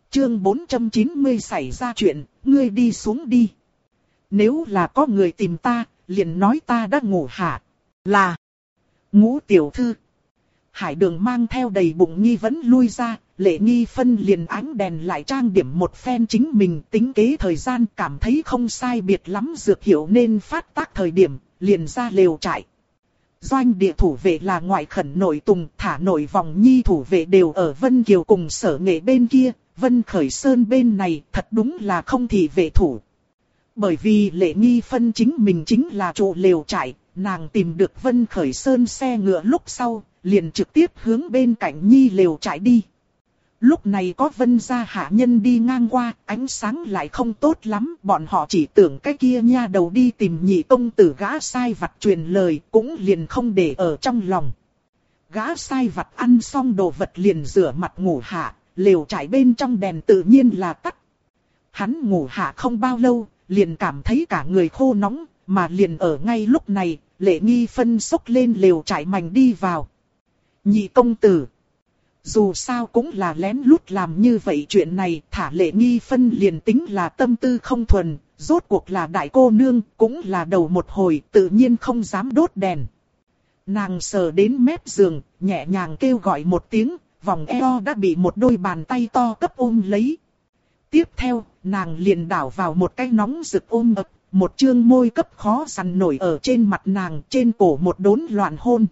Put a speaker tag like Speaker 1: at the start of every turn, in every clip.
Speaker 1: Chương 490 xảy ra chuyện, ngươi đi xuống đi. Nếu là có người tìm ta, liền nói ta đã ngủ hả? Là Ngũ tiểu thư. Hải Đường mang theo đầy bụng nghi vấn lui ra, Lệ Nghi Phân liền ánh đèn lại trang điểm một phen chính mình, tính kế thời gian, cảm thấy không sai biệt lắm dược hiệu nên phát tác thời điểm, liền ra lều trại. Doanh địa thủ vệ là ngoại khẩn nội tùng, thả nội vòng nhi thủ vệ đều ở Vân Kiều cùng Sở Nghệ bên kia, Vân Khởi Sơn bên này thật đúng là không thì vệ thủ. Bởi vì Lệ Nghi Phân chính mình chính là trụ lều trại, nàng tìm được Vân Khởi Sơn xe ngựa lúc sau, liền trực tiếp hướng bên cạnh nhi lều trại đi. Lúc này có Vân gia hạ nhân đi ngang qua, ánh sáng lại không tốt lắm, bọn họ chỉ tưởng cái kia nha đầu đi tìm nhị công tử gã sai vặt truyền lời, cũng liền không để ở trong lòng. Gã sai vặt ăn xong đồ vật liền rửa mặt ngủ hạ, lều trại bên trong đèn tự nhiên là tắt. Hắn ngủ hạ không bao lâu, liền cảm thấy cả người khô nóng, mà liền ở ngay lúc này, Lệ Nghi Phân xốc lên lều trại mảnh đi vào. Nhị công tử. Dù sao cũng là lén lút làm như vậy chuyện này, thả Lệ Nghi Phân liền tính là tâm tư không thuần, rốt cuộc là đại cô nương, cũng là đầu một hồi, tự nhiên không dám đốt đèn. Nàng sờ đến mép giường, nhẹ nhàng kêu gọi một tiếng, vòng eo đã bị một đôi bàn tay to cấp ôm lấy. Tiếp theo, nàng liền đảo vào một cái nóng rực ôm ập, một chương môi cấp khó sằn nổi ở trên mặt nàng, trên cổ một đốn loạn hôn.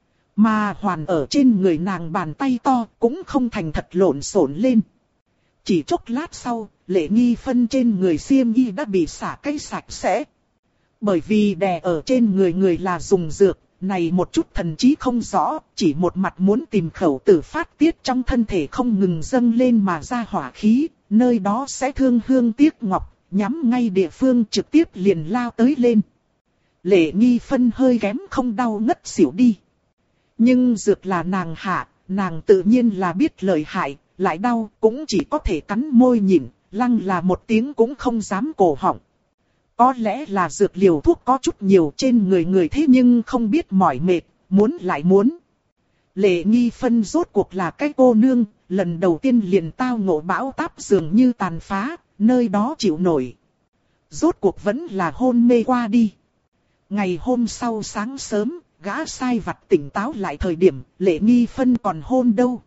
Speaker 1: Mà hoàn ở trên người nàng bàn tay to cũng không thành thật lộn xộn lên. Chỉ chốc lát sau, Lệ Nghi Phân trên người xiêm y đã bị xả cái sạch sẽ. Bởi vì đè ở trên người là dùng dược, này một chút thần trí không rõ, chỉ một mặt muốn tìm khẩu tử phát tiết trong thân thể không ngừng dâng lên mà ra hỏa khí, nơi đó sẽ thương hương tiếc ngọc, nhắm ngay địa phương trực tiếp liền lao tới lên. Lệ Nghi Phân hơi kém không đau ngất xỉu đi. Nhưng dược là nàng hạ, nàng tự nhiên là biết lợi hại, lại đau cũng chỉ có thể cắn môi nhịn, lăng là một tiếng cũng không dám cổ họng. Có lẽ là dược liều thuốc có chút nhiều trên người thế nhưng không biết mỏi mệt, muốn lại muốn. Lệ Nghi Phân rốt cuộc là cái cô nương, lần đầu tiên liền tao ngộ bão táp dường như tàn phá, nơi đó chịu nổi. Rốt cuộc vẫn là hôn mê qua đi. Ngày hôm sau sáng sớm, gã sai vặt tỉnh táo lại thời điểm, Lệ Nghi Phân còn hôn đâu.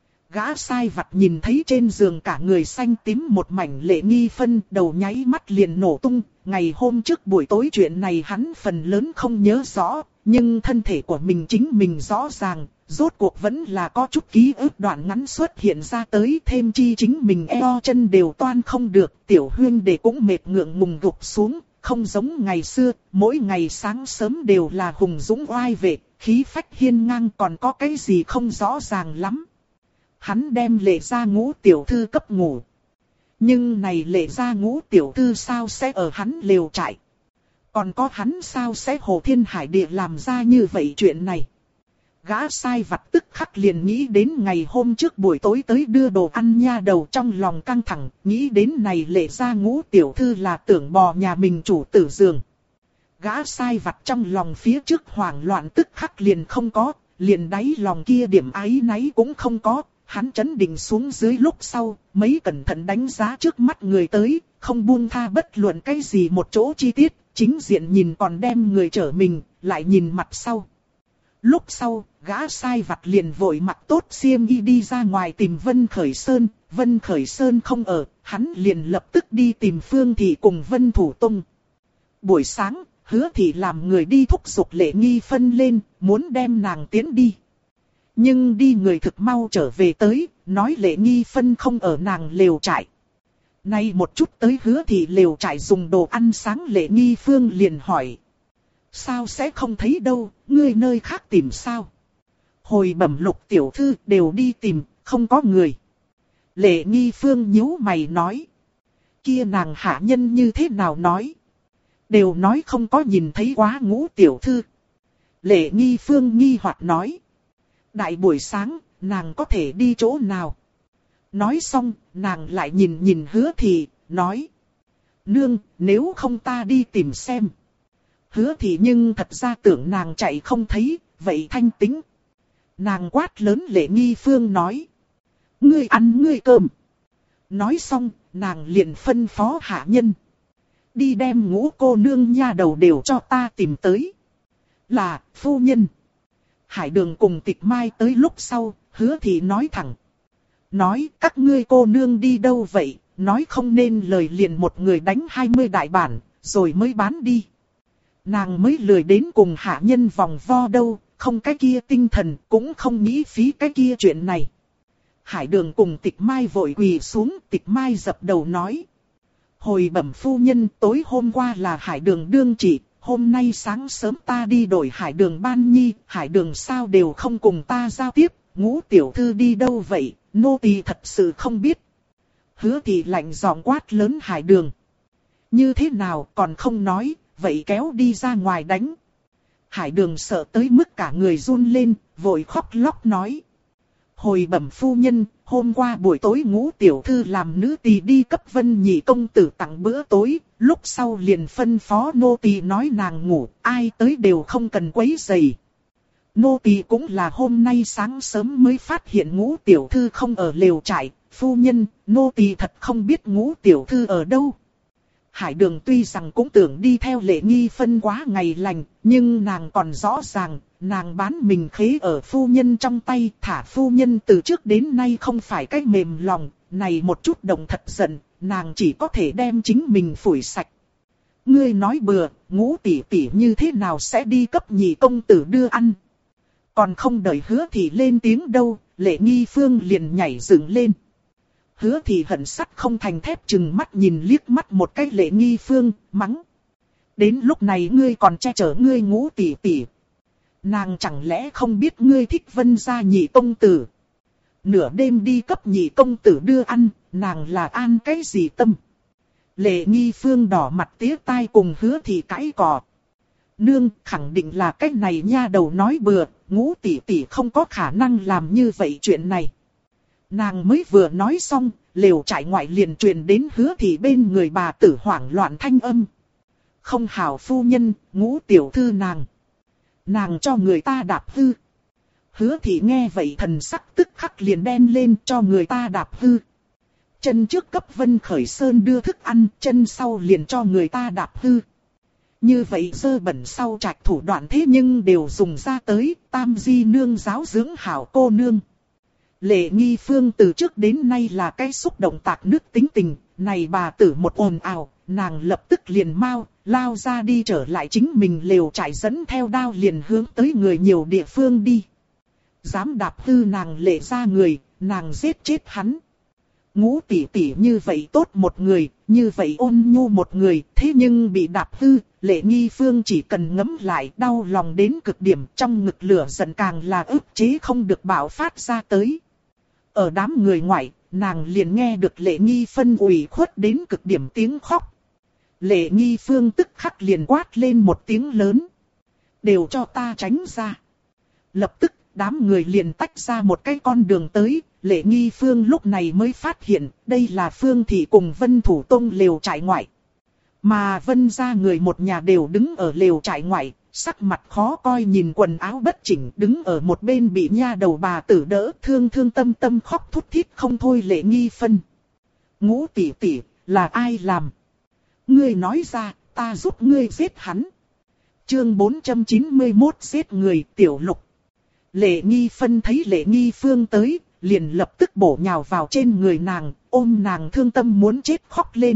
Speaker 1: Gã sai vặt nhìn thấy trên giường cả người xanh tím một mảnh Lệ Nghi Phân, đầu nháy mắt liền nổ tung. Ngày hôm trước buổi tối chuyện này hắn phần lớn không nhớ rõ, nhưng thân thể của mình chính mình rõ ràng, rốt cuộc vẫn là có chút ký ức đoạn ngắn xuất hiện ra tới, thêm chi chính mình eo chân đều toan không được, tiểu huyên đệ cũng mệt ngượng ngùng gục xuống. Không giống ngày xưa, mỗi ngày sáng sớm đều là hùng dũng oai vệ, khí phách hiên ngang, còn có cái gì không rõ ràng lắm. Hắn đem Lệ gia Ngũ tiểu thư cấp ngủ. Nhưng này Lệ gia Ngũ tiểu thư sao sẽ ở hắn lều trại? Còn có hắn sao sẽ hồ thiên hải địa làm ra như vậy chuyện này? Gã sai vặt tức khắc liền nghĩ đến ngày hôm trước buổi tối tới đưa đồ ăn nha đầu, trong lòng căng thẳng, nghĩ đến này Lệ gia Ngũ tiểu thư là tưởng bò nhà mình chủ tử giường. Gã sai vặt trong lòng phía trước hoảng loạn tức khắc liền không có, liền đáy lòng kia điểm áy náy cũng không có. Hắn chấn định xuống dưới lúc sau, mấy cẩn thận đánh giá trước mắt người tới, không buông tha bất luận cái gì một chỗ chi tiết, chính diện nhìn còn đem người trở mình, lại nhìn mặt sau. Lúc sau, gã sai vặt liền vội mặc tốt xiêm y đi ra ngoài tìm Vân Khởi Sơn. Vân Khởi Sơn không ở, hắn liền lập tức đi tìm Phương Thị cùng Vân Thủ Tông. Buổi sáng, Hứa Thị làm người đi thúc giục Lệ Nghi Phân lên, muốn đem nàng tiến đi. Nhưng đi người thực mau trở về tới, nói Lệ Nghi Phân không ở nàng lều trại. Nay một chút tới Hứa Thị lều trại dùng đồ ăn sáng, Lệ Nghi Phương liền hỏi. Sao sẽ không thấy đâu, ngươi nơi khác tìm sao? Hồi bẩm Lục tiểu thư đều đi tìm, không có người. Lệ Nghi Phương nhíu mày nói. Kia nàng hạ nhân như thế nào nói? Đều nói không có nhìn thấy quá Ngũ tiểu thư. Lệ Nghi Phương nghi hoặc nói. Đại buổi sáng, nàng có thể đi chỗ nào? Nói xong, nàng lại nhìn Hứa Thị, nói. Nương, nếu không ta đi tìm xem. Hứa Thị nhưng thật ra tưởng nàng chạy không thấy, vậy thanh tính. Nàng quát lớn Lệ Nghi Phương nói. Ngươi ăn ngươi cơm. Nói xong, nàng liền phân phó hạ nhân. Đi đem Ngũ cô nương nha đầu đều cho ta tìm tới. Là, phu nhân. Hải Đường cùng Tịch Mai tới lúc sau, Hứa Thị nói thẳng. Nói các ngươi cô nương đi đâu vậy, nói không nên lời liền một người đánh 20 đại bản, rồi mới bán đi. Nàng mới lười đến cùng hạ nhân vòng vo đâu, không cái kia tinh thần, cũng không nghĩ phí cái kia chuyện này. Hải Đường cùng Tịch Mai vội quỳ xuống, Tịch Mai dập đầu nói. Hồi bẩm phu nhân, tối hôm qua là Hải Đường đương trị, hôm nay sáng sớm ta đi đổi Hải Đường ban nhi, Hải Đường sao đều không cùng ta giao tiếp, Ngũ tiểu thư đi đâu vậy, nô tỳ thật sự không biết. Hứa Thị lạnh giọng quát lớn Hải Đường. Như thế nào còn không nói, vậy kéo đi ra ngoài đánh. Hải Đường sợ tới mức cả người run lên, vội khóc lóc nói. Hồi bẩm phu nhân, hôm qua buổi tối Ngũ tiểu thư làm nữ tỳ đi cấp Vân Nhị công tử tặng bữa tối, lúc sau liền phân phó nô tỳ nói nàng ngủ, ai tới đều không cần quấy rầy. Nô tỳ cũng là hôm nay sáng sớm mới phát hiện Ngũ tiểu thư không ở lều trại, phu nhân, nô tỳ thật không biết Ngũ tiểu thư ở đâu. Hải Đường tuy rằng cũng tưởng đi theo Lệ Nghi Phân quá ngày lành, nhưng nàng còn rõ ràng, nàng bán mình khế ở phu nhân trong tay, thả phu nhân từ trước đến nay không phải cái mềm lòng, này một chút động thật giận, nàng chỉ có thể đem chính mình phủi sạch. Ngươi nói bừa, Ngũ tỷ tỷ như thế nào sẽ đi cấp Nhị công tử đưa ăn? Còn không đợi Hứa Thị lên tiếng đâu, Lệ Nghi Phương liền nhảy dựng lên. Hứa Thị hận sắt không thành thép chừng mắt nhìn liếc mắt một cái Lệ Nghi Phương, mắng. Đến lúc này ngươi còn che chở ngươi Ngũ tỷ tỷ. Nàng chẳng lẽ không biết ngươi thích Vân gia Nhị công tử? Nửa đêm đi cấp Nhị công tử đưa ăn, nàng là an cái gì tâm? Lệ Nghi Phương đỏ mặt tía tai cùng Hứa Thị cãi cọ. Nương, khẳng định là cái này nha đầu nói bừa, Ngũ tỷ tỷ không có khả năng làm như vậy chuyện này. Nàng mới vừa nói xong, lều trại ngoại liền truyền đến Hứa Thị bên người bà tử hoảng loạn thanh âm. Không hảo phu nhân, Ngũ tiểu thư nàng. Nàng cho người ta đạp hư. Hứa Thị nghe vậy thần sắc tức khắc liền đen lên, cho người ta đạp hư. Chân trước cấp Vân Khởi Sơn đưa thức ăn, chân sau liền cho người ta đạp hư. Như vậy dơ bẩn sau trạch thủ đoạn thế nhưng đều dùng ra tới, Tam Di nương giáo dưỡng hảo cô nương. Lệ Nghi Phương từ trước đến nay là cái xúc động tạc nước tính tình, này bà tử một ồn ào, nàng lập tức liền mau, lao ra đi trở lại chính mình lều trại dẫn theo đao liền hướng tới người nhiều địa phương đi. Dám đạp hư nàng Lệ ra người, nàng giết chết hắn. Ngũ tỷ tỷ như vậy tốt một người, như vậy ôn nhu một người, thế nhưng bị đạp hư, Lệ Nghi Phương chỉ cần ngẫm lại đau lòng đến cực điểm, trong ngực lửa giận càng là ức chế không được bạo phát ra tới. Ở đám người ngoại, nàng liền nghe được Lệ Nghi Phân ủy khuất đến cực điểm tiếng khóc. Lệ Nghi Phương tức khắc liền quát lên một tiếng lớn. Đều cho ta tránh ra. Lập tức, đám người liền tách ra một cái con đường tới. Lệ Nghi Phương lúc này mới phát hiện, đây là Phương Thị cùng Vân Thủ Tông lều trại ngoại. Mà Vân gia người một nhà đều đứng ở lều trại ngoại, sắc mặt khó coi nhìn quần áo bất chỉnh, đứng ở một bên bị nha đầu bà tử đỡ, thương tâm tâm khóc thút thít không thôi. Lệ Nghi Phân. Ngũ tỷ tỷ, là ai làm? Ngươi nói ra, ta giúp ngươi giết hắn. Chương 491 giết người. Tiểu Lục. Lệ Nghi Phân thấy Lệ Nghi Phương tới, liền lập tức bổ nhào vào trên người nàng, ôm nàng thương tâm muốn chết khóc lên.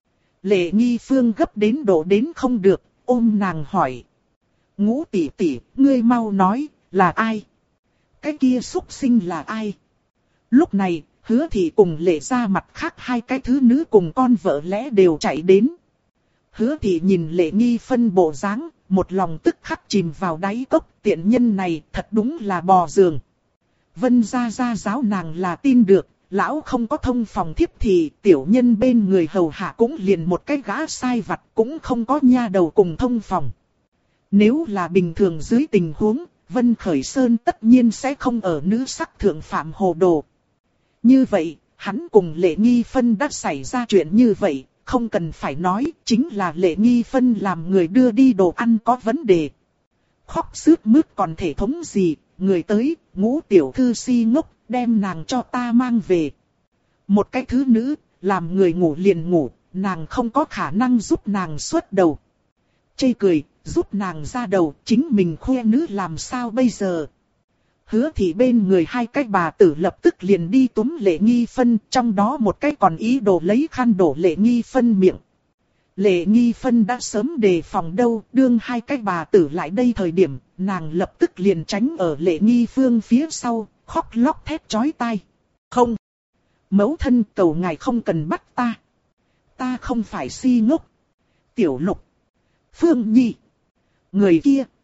Speaker 1: Lệ Nghi Phương gấp đến độ đến không được, ôm nàng hỏi. Ngũ tỷ tỷ, ngươi mau nói, là ai? Cái kia súc sinh là ai? Lúc này, Hứa Thị cùng Lệ ra mặt khác hai cái thứ nữ cùng con vợ lẽ đều chạy đến. Hứa Thị nhìn Lệ Nghi Phân bộ dáng, một lòng tức khắc chìm vào đáy cốc, tiện nhân này thật đúng là bò giường. Vân gia giáo nàng là tin được, lão không có thông phòng thiếp thì tiểu nhân bên người hầu hạ cũng liền một cái gã sai vặt, cũng không có nha đầu cùng thông phòng. Nếu là bình thường dưới tình huống, Vân Khởi Sơn tất nhiên sẽ không ở nữ sắc thượng phạm hồ đồ. Như vậy, hắn cùng Lệ Nghi Phân đã xảy ra chuyện như vậy, không cần phải nói, chính là Lệ Nghi Phân làm người đưa đi đồ ăn có vấn đề. Khóc sướt mướt còn thể thống gì, người tới, Ngũ tiểu thư si ngốc, đem nàng cho ta mang về. Một cái thứ nữ, làm người ngủ liền ngủ, nàng không có khả năng giúp nàng xuất đầu. Chê cười, giúp nàng ra đầu, chính mình khoe nữ làm sao bây giờ? Hứa Thị bên người hai cái bà tử lập tức liền đi túm Lệ Nghi Phân, trong đó một cái còn ý đồ lấy khăn đổ Lệ Nghi Phân miệng. Lệ Nghi Phân đã sớm đề phòng đâu, đương hai cái bà tử lại đây thời điểm, nàng lập tức liền tránh ở Lệ Nghi Phương phía sau, khóc lóc thét chói tai. Không! Mẫu thân, cầu ngài không cần bắt ta. Ta không phải si ngốc. Tiểu Lục, Phương Nhi, người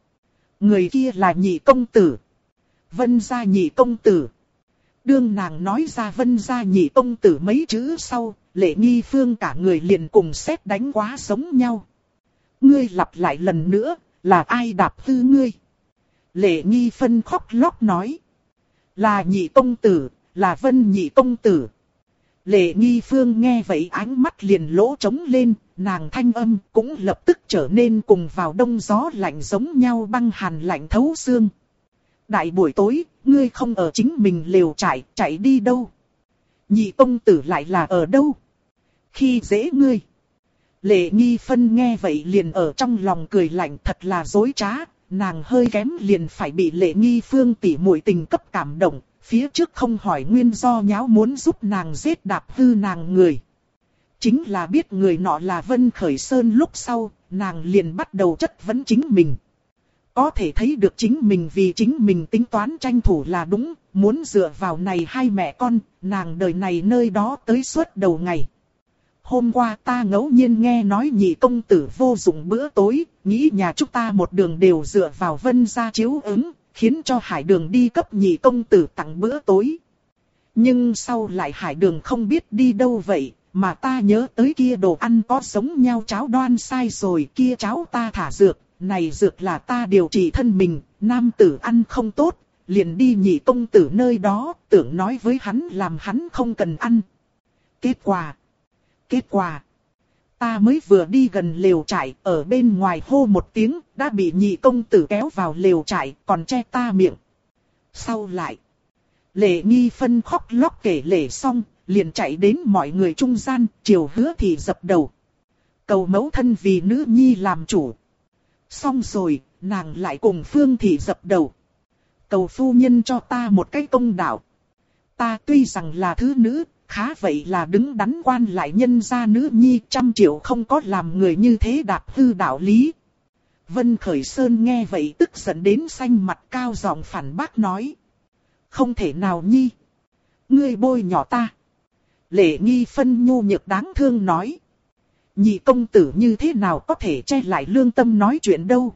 Speaker 1: kia là Nhị công tử. Vân gia Nhị công tử. Đương nàng nói ra Vân gia Nhị công tử mấy chữ sau, Lệ Nghi Phương cả người liền cùng sét đánh quá giống nhau. Ngươi lặp lại lần nữa, là ai đạp hư ngươi? Lệ Nghi Phân khóc lóc nói. Là Nhị công tử, là Vân Nhị công tử. Lệ Nghi Phương nghe vậy ánh mắt liền lỗ trống lên, nàng thanh âm cũng lập tức trở nên cùng vào đông gió lạnh giống nhau, băng hàn lạnh thấu xương. Đại buổi tối, ngươi không ở chính mình lều trại, chạy đi đâu? Nhị công tử lại là ở đâu? Khi dễ ngươi. Lệ Nghi Phân nghe vậy liền ở trong lòng cười lạnh, thật là dối trá, nàng hơi kém liền phải bị Lệ Nghi Phương tỉ muội tình cấp cảm động, phía trước không hỏi nguyên do nháo muốn giúp nàng giết đạp hư nàng người. Chính là biết người nọ là Vân Khởi Sơn lúc sau, nàng liền bắt đầu chất vấn chính mình. Có thể thấy được chính mình vì chính mình tính toán tranh thủ là đúng, muốn dựa vào này hai mẹ con, nàng đời này nơi đó tới suốt đầu ngày. Hôm qua ta ngẫu nhiên nghe nói Nhị công tử vô dụng bữa tối, nghĩ nhà chúng ta một đường đều dựa vào Vân gia chiếu ứng, khiến cho Hải Đường đi cấp Nhị công tử tặng bữa tối. Nhưng sau lại Hải Đường không biết đi đâu vậy, mà ta nhớ tới kia đồ ăn có giống nhau cháo đoan sai rồi, kia cháo ta thả dược, này dược là ta điều trị thân mình, nam tử ăn không tốt, liền đi Nhị công tử nơi đó, tưởng nói với hắn làm hắn không cần ăn. Kết quả, ta mới vừa đi gần lều trại, ở bên ngoài hô một tiếng, đã bị Nhị công tử kéo vào lều trại, còn che ta miệng. Sau lại, Lệ Nghi Phân khóc lóc kể lể xong, liền chạy đến mọi người trung gian, chiều Hứa Thị dập đầu. Cầu mẫu thân vì nữ nhi làm chủ. Xong rồi, nàng lại cùng Phương Thị dập đầu. Cầu phu nhân cho ta một cái công đạo. Ta tuy rằng là thứ nữ, khá vậy là đứng đắn quan lại nhân gia nữ nhi, 100 triệu không có làm người như thế đạp hư đạo lý. Vân Khởi Sơn nghe vậy tức giận đến xanh mặt, cao giọng phản bác nói. Không thể nào nhi. Ngươi bôi nhỏ ta. Lệ Nghi Phân nhu nhược đáng thương nói. Nhị công tử như thế nào có thể che lại lương tâm nói chuyện đâu.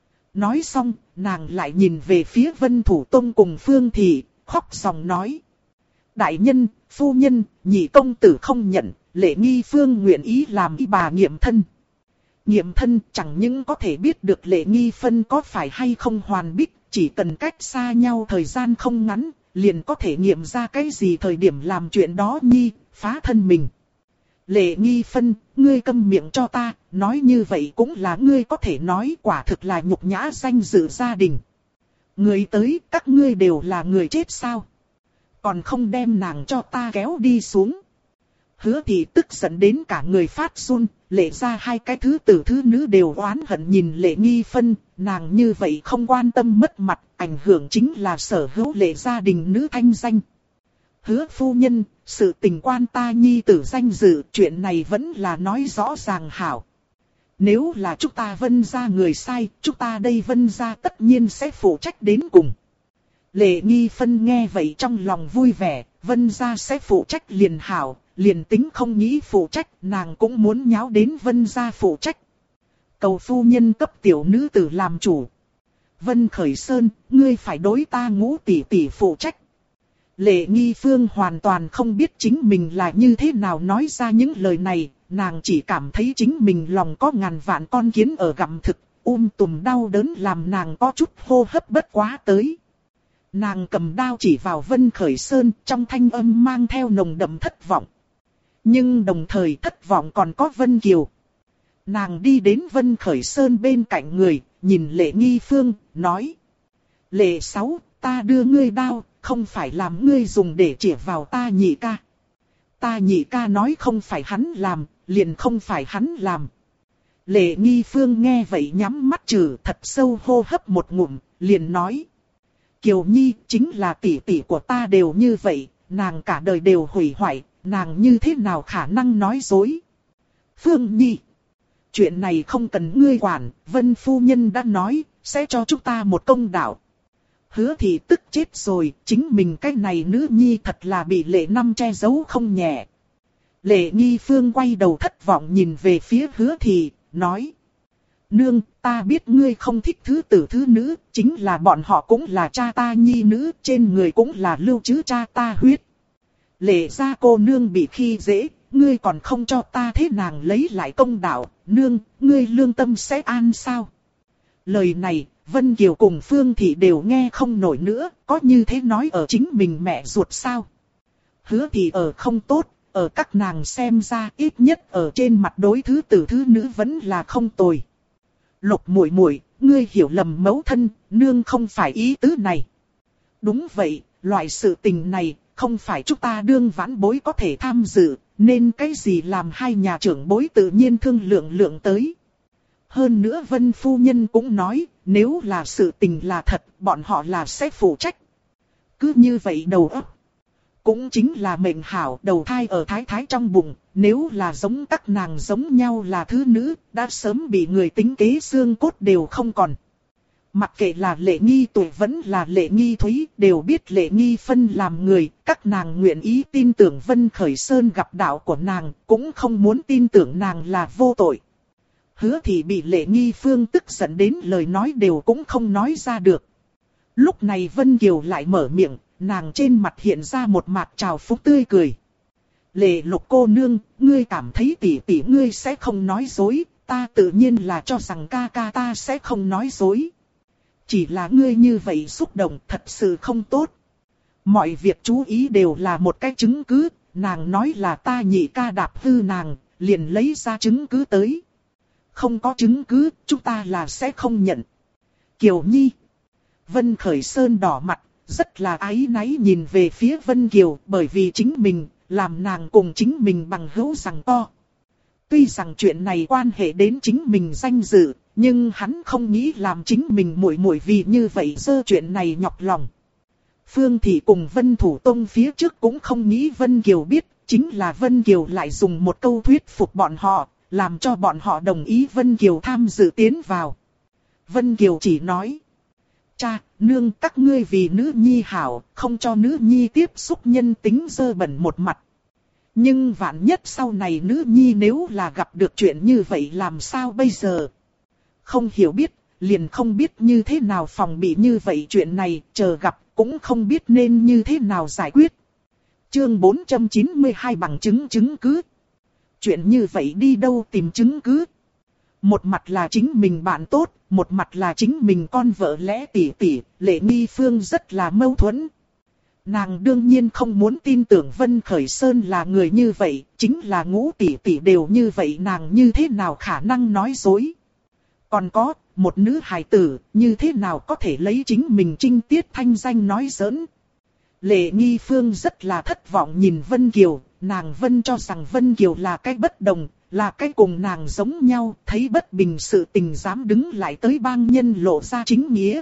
Speaker 1: Nói xong, nàng lại nhìn về phía Vân Thủ Tông cùng Phương Thị, khóc dòng nói. Đại nhân, phu nhân, Nhị công tử không nhận, Lệ Nghi Phương nguyện ý làm y bà nghiệm thân. Nghiệm thân chẳng những có thể biết được Lệ Nghi Phân có phải hay không hoàn bích, chỉ cần cách xa nhau thời gian không ngắn, liền có thể nghiệm ra cái gì thời điểm làm chuyện đó nhi, phá thân mình. Lệ Nghi Phân, ngươi câm miệng cho ta, nói như vậy cũng là ngươi có thể nói, quả thực là nhục nhã danh dự gia đình. Người tới, các ngươi đều là người chết sao? Còn không đem nàng cho ta kéo đi xuống. Hứa Thị tức giận đến cả người phát run, Lệ ra hai cái thứ tử thứ nữ đều oán hận nhìn Lệ Nghi Phân, nàng như vậy không quan tâm mất mặt, ảnh hưởng chính là sở hữu Lệ gia đình nữ thanh danh. Hứa phu nhân, sự tình quan ta nhi tử danh dự, chuyện này vẫn là nói rõ ràng hảo. Nếu là chúng ta Vân gia người sai, chúng ta đây Vân gia tất nhiên sẽ phụ trách đến cùng. Lệ Nghi Phân nghe vậy trong lòng vui vẻ, Vân gia sẽ phụ trách liền hảo, liền tính không nghĩ phụ trách, nàng cũng muốn nháo đến Vân gia phụ trách. Cầu phu nhân cấp tiểu nữ tử làm chủ. Vân Khởi Sơn, ngươi phải đối ta Ngũ tỷ tỷ phụ trách. Lệ Nghi Phương hoàn toàn không biết chính mình là như thế nào nói ra những lời này, nàng chỉ cảm thấy chính mình lòng có ngàn vạn con kiến ở gặm thực, tùm đau đớn làm nàng có chút hô hấp bất quá tới. Nàng cầm đao chỉ vào Vân Khởi Sơn, trong thanh âm mang theo nồng đậm thất vọng. Nhưng đồng thời thất vọng còn có Vân Kiều. Nàng đi đến Vân Khởi Sơn bên cạnh người, nhìn Lệ Nghi Phương, nói. Lệ Sáu, ta đưa ngươi đao, không phải làm ngươi dùng để chĩa vào ta nhị ca. Ta nhị ca nói không phải hắn làm, liền không phải hắn làm. Lệ Nghi Phương nghe vậy nhắm mắt trừ thật sâu hô hấp một ngụm, liền nói. Kiều Nhi chính là tỷ tỷ của ta đều như vậy, nàng cả đời đều hủy hoại, nàng như thế nào khả năng nói dối. Phương Nhi, chuyện này không cần ngươi quản, Vân phu nhân đã nói, sẽ cho chúng ta một công đạo. Hứa Thị tức chết rồi, chính mình cái này nữ nhi thật là bị Lệ Năm che giấu không nhẹ. Lệ Nghi Phương quay đầu thất vọng nhìn về phía Hứa Thị, nói. Nương, ta biết ngươi không thích thứ tử thứ nữ, chính là bọn họ cũng là cha ta nhi nữ, trên người cũng là lưu trữ cha ta huyết. Lệ gia cô nương bị khi dễ, ngươi còn không cho ta thế nàng lấy lại công đạo, nương, ngươi lương tâm sẽ an sao? Lời này, Vân Kiều cùng Phương Thị đều nghe không nổi nữa, có như thế nói ở chính mình mẹ ruột sao? Hứa Thị ở không tốt, ở các nàng xem ra ít nhất ở trên mặt đối thứ tử thứ nữ vẫn là không tồi. Lục muội muội, ngươi hiểu lầm mẫu thân, nương không phải ý tứ này. Đúng vậy, loại sự tình này, không phải chúng ta đương vãn bối có thể tham dự, nên cái gì làm hai nhà trưởng bối tự nhiên thương lượng tới. Hơn nữa Vân phu nhân cũng nói, nếu là sự tình là thật, bọn họ là sẽ phụ trách. Cứ như vậy đầu óc. Cũng chính là mệnh hảo đầu thai ở thái thái trong bụng, nếu là giống các nàng giống nhau là thứ nữ, đã sớm bị người tính kế xương cốt đều không còn. Mặc kệ là Lệ Nghi Tuổi vẫn là Lệ Nghi Thúy, đều biết Lệ Nghi Phân làm người, các nàng nguyện ý tin tưởng Vân Khởi Sơn gặp đạo của nàng, cũng không muốn tin tưởng nàng là vô tội. Hứa Thị bị Lệ Nghi Phương tức giận đến lời nói đều cũng không nói ra được. Lúc này Vân Kiều lại mở miệng, nàng trên mặt hiện ra một mặt trào phúng tươi cười. Lệ Lục cô nương, ngươi cảm thấy tỷ tỷ ngươi sẽ không nói dối, ta tự nhiên là cho rằng ca ca ta sẽ không nói dối. Chỉ là ngươi như vậy xúc động thật sự không tốt. Mọi việc chú ý đều là một cái chứng cứ, nàng nói là ta nhị ca đạp hư nàng, liền lấy ra chứng cứ tới. Không có chứng cứ, chúng ta là sẽ không nhận. Kiều Nhi. Vân Khởi Sơn đỏ mặt, rất là áy náy nhìn về phía Vân Kiều, bởi vì chính mình, làm nàng cùng chính mình bằng hữu rằng to. Tuy rằng chuyện này quan hệ đến chính mình danh dự, nhưng hắn không nghĩ làm chính mình muội muội vì như vậy dơ chuyện này nhọc lòng. Phương Thị cùng Vân Thủ Tông phía trước cũng không nghĩ Vân Kiều biết, chính là Vân Kiều lại dùng một câu thuyết phục bọn họ, làm cho bọn họ đồng ý Vân Kiều tham dự tiến vào. Vân Kiều chỉ nói. Cha, nương các ngươi vì nữ nhi hảo, không cho nữ nhi tiếp xúc nhân tính dơ bẩn một mặt. Nhưng vạn nhất sau này nữ nhi nếu là gặp được chuyện như vậy làm sao bây giờ? Không hiểu biết, liền không biết như thế nào phòng bị như vậy chuyện này, chờ gặp cũng không biết nên như thế nào giải quyết. Chương 492 bằng chứng chứng cứ. Chuyện như vậy đi đâu tìm chứng cứ? Một mặt là chính mình bạn tốt, một mặt là chính mình con vợ lẽ tỷ tỷ, Lệ Nghi Phương rất là mâu thuẫn. Nàng đương nhiên không muốn tin tưởng Vân Khởi Sơn là người như vậy, chính là Ngũ tỷ tỷ đều như vậy, nàng như thế nào khả năng nói dối. Còn có, một nữ hài tử, như thế nào có thể lấy chính mình trinh tiết thanh danh nói giỡn. Lệ Nghi Phương rất là thất vọng nhìn Vân Kiều, nàng Vân cho rằng Vân Kiều là cái bất đồng, là cái cùng nàng giống nhau, thấy bất bình sự tình dám đứng lại tới bang nhân lộ ra chính nghĩa.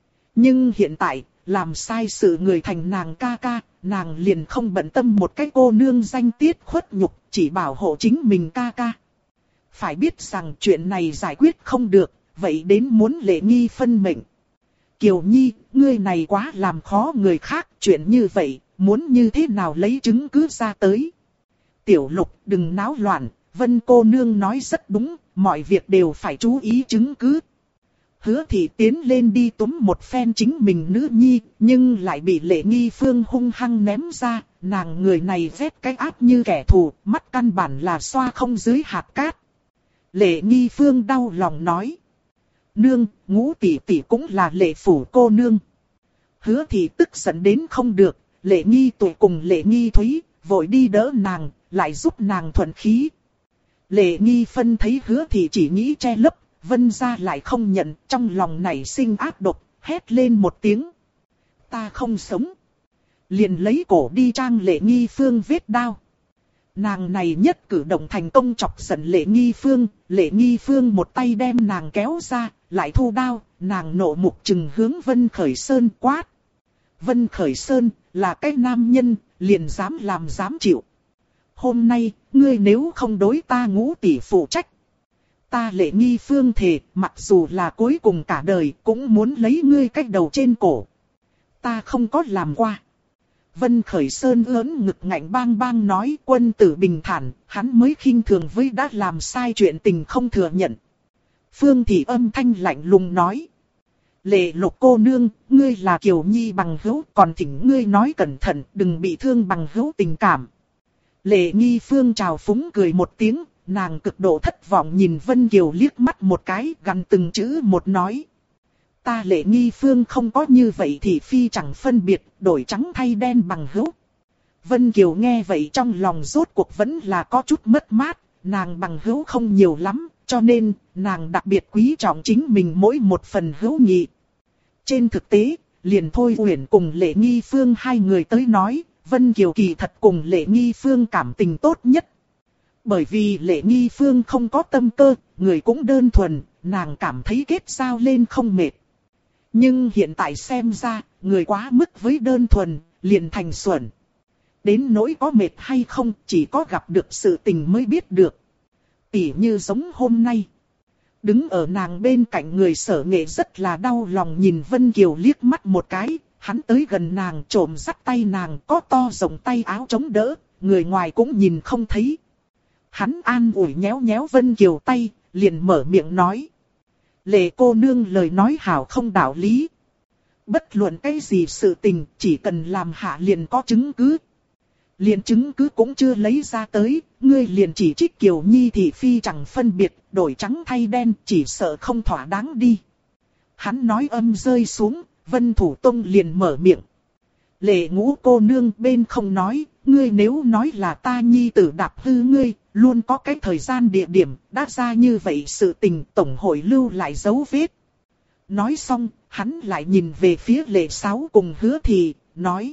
Speaker 1: Nhưng hiện tại, làm sai sự người thành nàng ca ca, nàng liền không bận tâm một cái cô nương danh tiết khuất nhục, chỉ bảo hộ chính mình ca ca. Phải biết rằng chuyện này giải quyết không được, vậy đến muốn Lệ Nghi phân mệnh. Kiều Nhi, ngươi này quá làm khó người khác, chuyện như vậy, muốn như thế nào lấy chứng cứ ra tới. Tiểu Lục, đừng náo loạn, Vân cô nương nói rất đúng, mọi việc đều phải chú ý chứng cứ. Hứa Thị tiến lên đi túm một phen chính mình nữ nhi, nhưng lại bị Lệ Nghi Phương hung hăng ném ra, nàng người này vét cái áp như kẻ thù, mắt căn bản là xoa không dưới hạt cát. Lệ Nghi Phương đau lòng nói. Nương, Ngũ tỷ tỷ cũng là Lệ phủ cô nương. Hứa Thị tức giận đến không được, Lệ Nghi Tuổi cùng Lệ Nghi Thúy, vội đi đỡ nàng, lại giúp nàng thuận khí. Lệ Nghi Phân thấy Hứa Thị chỉ nghĩ che lấp, Vân gia lại không nhận, trong lòng nảy sinh ác độc, hét lên một tiếng. Ta không sống. Liền lấy cổ đi trang Lệ Nghi Phương vết đao. Nàng này nhất cử động thành công chọc giận Lệ Nghi Phương, Lệ Nghi Phương một tay đem nàng kéo ra, lại thu đao, nàng nộ mục trừng hướng Vân Khởi Sơn quát. Vân Khởi Sơn, là cái nam nhân, liền dám làm dám chịu. Hôm nay, ngươi nếu không đối ta Ngũ tỷ phụ trách. Ta Lệ Nghi Phương thề, mặc dù là cuối cùng cả đời, cũng muốn lấy ngươi cách đầu trên cổ. Ta không có làm qua. Vân Khởi Sơn lớn ngực ngạnh bang bang nói, quân tử bình thản, hắn mới khinh thường với đã làm sai chuyện tình không thừa nhận. Phương Thị âm thanh lạnh lùng nói. Lệ Lục cô nương, ngươi là Kiều Nhi bằng hữu, còn thỉnh ngươi nói cẩn thận, đừng bị thương bằng hữu tình cảm. Lệ Nghi Phương trào phúng cười một tiếng, nàng cực độ thất vọng nhìn Vân Kiều liếc mắt một cái, gằn từng chữ một nói. Ta Lệ Nghi Phương không có như vậy thì phi chẳng phân biệt, đổi trắng thay đen bằng hữu. Vân Kiều nghe vậy trong lòng rốt cuộc vẫn là có chút mất mát, nàng bằng hữu không nhiều lắm, cho nên nàng đặc biệt quý trọng chính mình mỗi một phần hữu nghị. Trên thực tế, liền Thôi Uyển cùng Lệ Nghi Phương hai người tới nói, Vân Kiều kỳ thật cùng Lệ Nghi Phương cảm tình tốt nhất. Bởi vì Lệ Nghi Phương không có tâm cơ, người cũng đơn thuần, nàng cảm thấy kết giao lên không mệt. Nhưng hiện tại xem ra, người quá mức với đơn thuần, liền thành xuẩn. Đến nỗi có mệt hay không, chỉ có gặp được sự tình mới biết được. Tỉ như giống hôm nay. Đứng ở nàng bên cạnh người Sở Nghệ rất là đau lòng nhìn Vân Kiều liếc mắt một cái, hắn tới gần nàng trộm dắt tay nàng có to rộng tay áo chống đỡ, người ngoài cũng nhìn không thấy. Hắn an ủi nhéo nhéo Vân Kiều tay, liền mở miệng nói. Lệ cô nương lời nói hảo không đạo lý. Bất luận cái gì sự tình, chỉ cần làm hạ liền có chứng cứ. Liền chứng cứ cũng chưa lấy ra tới, ngươi liền chỉ trích Kiều Nhi thị phi chẳng phân biệt, đổi trắng thay đen, chỉ sợ không thỏa đáng đi. Hắn nói âm rơi xuống, Vân Thủ Tông liền mở miệng. Lệ Ngũ cô nương bên không nói, ngươi nếu nói là ta Nhi tử đạp hư ngươi, luôn có cái thời gian địa điểm, đã ra như vậy sự tình tổng hội lưu lại dấu vết. Nói xong, hắn lại nhìn về phía Lệ Sáu cùng Hứa Thị, nói.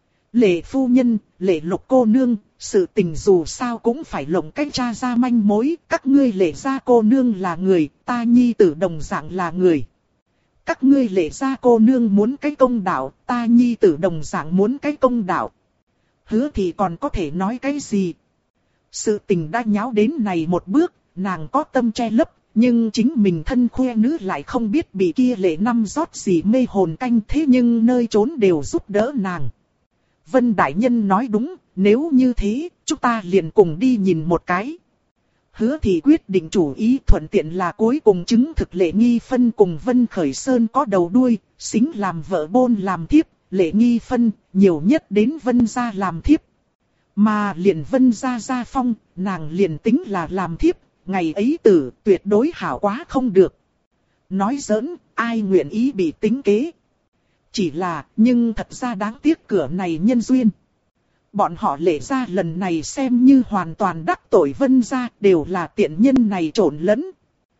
Speaker 1: Lệ phu nhân, Lệ Lục cô nương, sự tình dù sao cũng phải lộng cách tra ra manh mối, các ngươi Lệ gia cô nương là người, ta Nhi tử đồng dạng là người. Các ngươi Lệ gia cô nương muốn cái công đạo, ta Nhi tử đồng dạng muốn cái công đạo. Hứa Thị còn có thể nói cái gì? Sự tình đã nháo đến này một bước, nàng có tâm che lấp, nhưng chính mình thân khoe nữ lại không biết bị kia Lệ Năm rót gì mê hồn canh, thế nhưng nơi trốn đều giúp đỡ nàng. Vân Đại Nhân nói đúng, nếu như thế, chúng ta liền cùng đi nhìn một cái. Hứa Thị quyết định chủ ý thuận tiện là cuối cùng chứng thực Lệ Nghi Phân cùng Vân Khởi Sơn có đầu đuôi, xính làm vợ bôn làm thiếp, Lệ Nghi Phân nhiều nhất đến Vân gia làm thiếp. Mà liền Vân gia gia phong, nàng liền tính là làm thiếp, ngày ấy tử tuyệt đối hảo quá không được. Nói giỡn, ai nguyện ý bị tính kế. Chỉ là, nhưng thật ra đáng tiếc cửa này nhân duyên. Bọn họ Lệ gia lần này xem như hoàn toàn đắc tội Vân gia, đều là tiện nhân này trộn lẫn.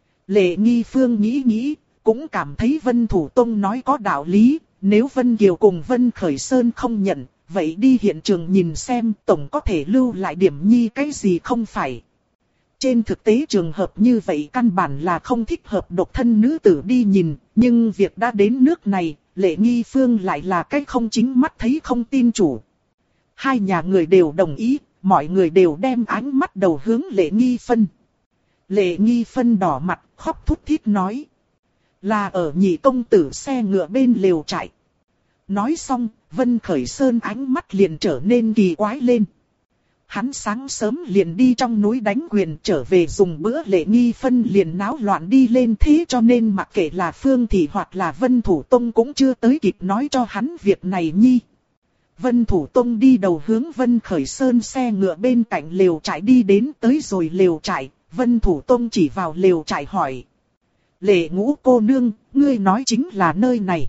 Speaker 1: Lệ Nghi Phương nghĩ nghĩ, cũng cảm thấy Vân Thủ Tông nói có đạo lý, nếu Vân Kiều cùng Vân Khởi Sơn không nhận, vậy đi hiện trường nhìn xem tổng có thể lưu lại điểm nhi cái gì không phải. Trên thực tế trường hợp như vậy căn bản là không thích hợp độc thân nữ tử đi nhìn, nhưng việc đã đến nước này, Lệ Nghi Phương lại là cái không chính mắt thấy không tin chủ. Hai nhà người đều đồng ý, mọi người đều đem ánh mắt đầu hướng Lệ Nghi Phân. Lệ Nghi Phân đỏ mặt, khóc thút thít nói. Là ở Nhị công tử xe ngựa bên lều trại. Nói xong, Vân Khởi Sơn ánh mắt liền trở nên kỳ quái lên. Hắn sáng sớm liền đi trong núi đánh quyền trở về dùng bữa, Lệ Nghi Phân liền náo loạn đi lên, thế cho nên mặc kệ là Phương Thị hoặc là Vân Thủ Tông cũng chưa tới kịp nói cho hắn việc này nhi. Vân Thủ Tông đi đầu hướng Vân Khởi Sơn xe ngựa bên cạnh lều trại đi đến, tới rồi lều trại, Vân Thủ Tông chỉ vào lều trại hỏi. Lệ Ngũ cô nương, ngươi nói chính là nơi này.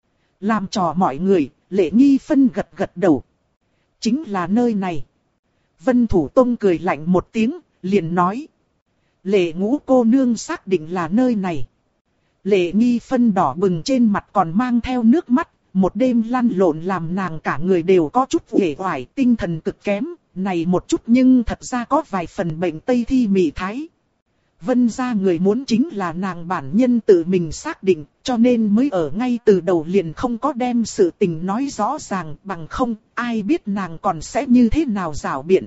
Speaker 1: Làm trò mọi người, Lệ Nghi Phân gật gật đầu. Chính là nơi này. Vân Thủ Tông cười lạnh một tiếng, liền nói. Lệ Ngũ cô nương xác định là nơi này. Lệ Nghi Phân đỏ bừng trên mặt còn mang theo nước mắt, một đêm lăn lộn làm nàng cả người đều có chút uể oải, tinh thần cực kém, này một chút nhưng thật ra có vài phần bệnh Tây Thi mị thái. Vân gia người muốn chính là nàng bản nhân tự mình xác định, cho nên mới ở ngay từ đầu liền không có đem sự tình nói rõ ràng, bằng không, ai biết nàng còn sẽ như thế nào giảo biện.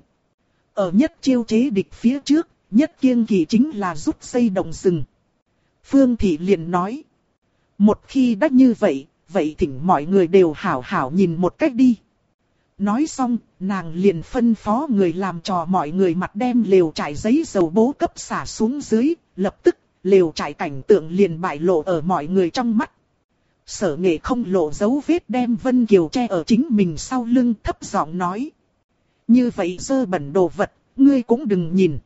Speaker 1: Ở nhất chiêu chế địch phía trước, nhất kiêng kỵ chính là rút dây động rừng. Phương Thị liền nói, một khi đã như vậy, vậy thỉnh mọi người đều hảo hảo nhìn một cách đi. Nói xong, nàng liền phân phó người làm trò mọi người mặt đem lều trại giấy dầu bố cấp xả xuống dưới, lập tức, lều trại cảnh tượng liền bại lộ ở mọi người trong mắt. Sở Nghệ không lộ dấu vết đem Vân Kiều che ở chính mình sau lưng, thấp giọng nói. Như vậy dơ bẩn đồ vật, ngươi cũng đừng nhìn.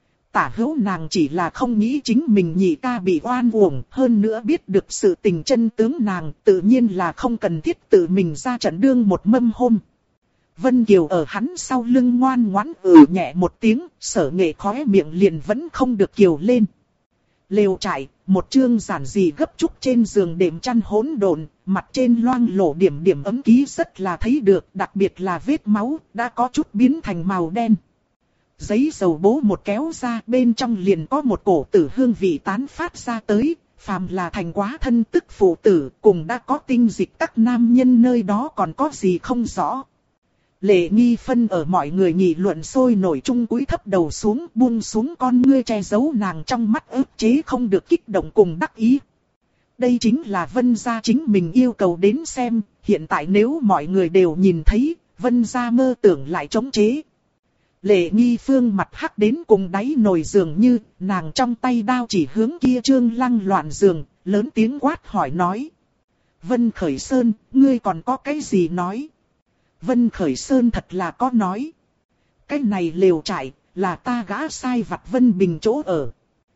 Speaker 1: Tả hữu nàng chỉ là không nghĩ chính mình nhị ca bị oan uổng, hơn nữa biết được sự tình chân tướng nàng, tự nhiên là không cần thiết tự mình ra trận đương một mâm hôm. Vân Kiều ở hắn sau lưng ngoan ngoãn nhẹ một tiếng, Sở Nghệ khóe miệng liền vẫn không được kiều lên. Lều trại, một chương giản dị gấp trúc trên giường đệm chăn hỗn độn, mặt trên loang lổ điểm điểm ấm ký rất là thấy được, đặc biệt là vết máu, đã có chút biến thành màu đen. Giấy dầu bố một kéo ra, bên trong liền có một cổ tử hương vị tán phát ra tới, phàm là thành quá thân tức phụ tử, cùng đã có tinh dịch các nam nhân nơi đó còn có gì không rõ. Lệ Nghi Phân ở mọi người nghị luận sôi nổi chung cúi thấp đầu xuống, buông xuống con ngươi che giấu nàng trong mắt ức chế không được kích động cùng đắc ý. Đây chính là Vân gia chính mình yêu cầu đến xem, hiện tại nếu mọi người đều nhìn thấy, Vân gia mơ tưởng lại chống chế. Lệ Nghi Phương mặt hắc đến cùng đáy nồi giường như, nàng trong tay đao chỉ hướng kia trương lăng loạn giường, lớn tiếng quát hỏi nói. Vân Khởi Sơn, ngươi còn có cái gì nói? Vân Khởi Sơn thật là có nói. Cái này lều trại, là ta gã sai vặt Vân Bình chỗ ở.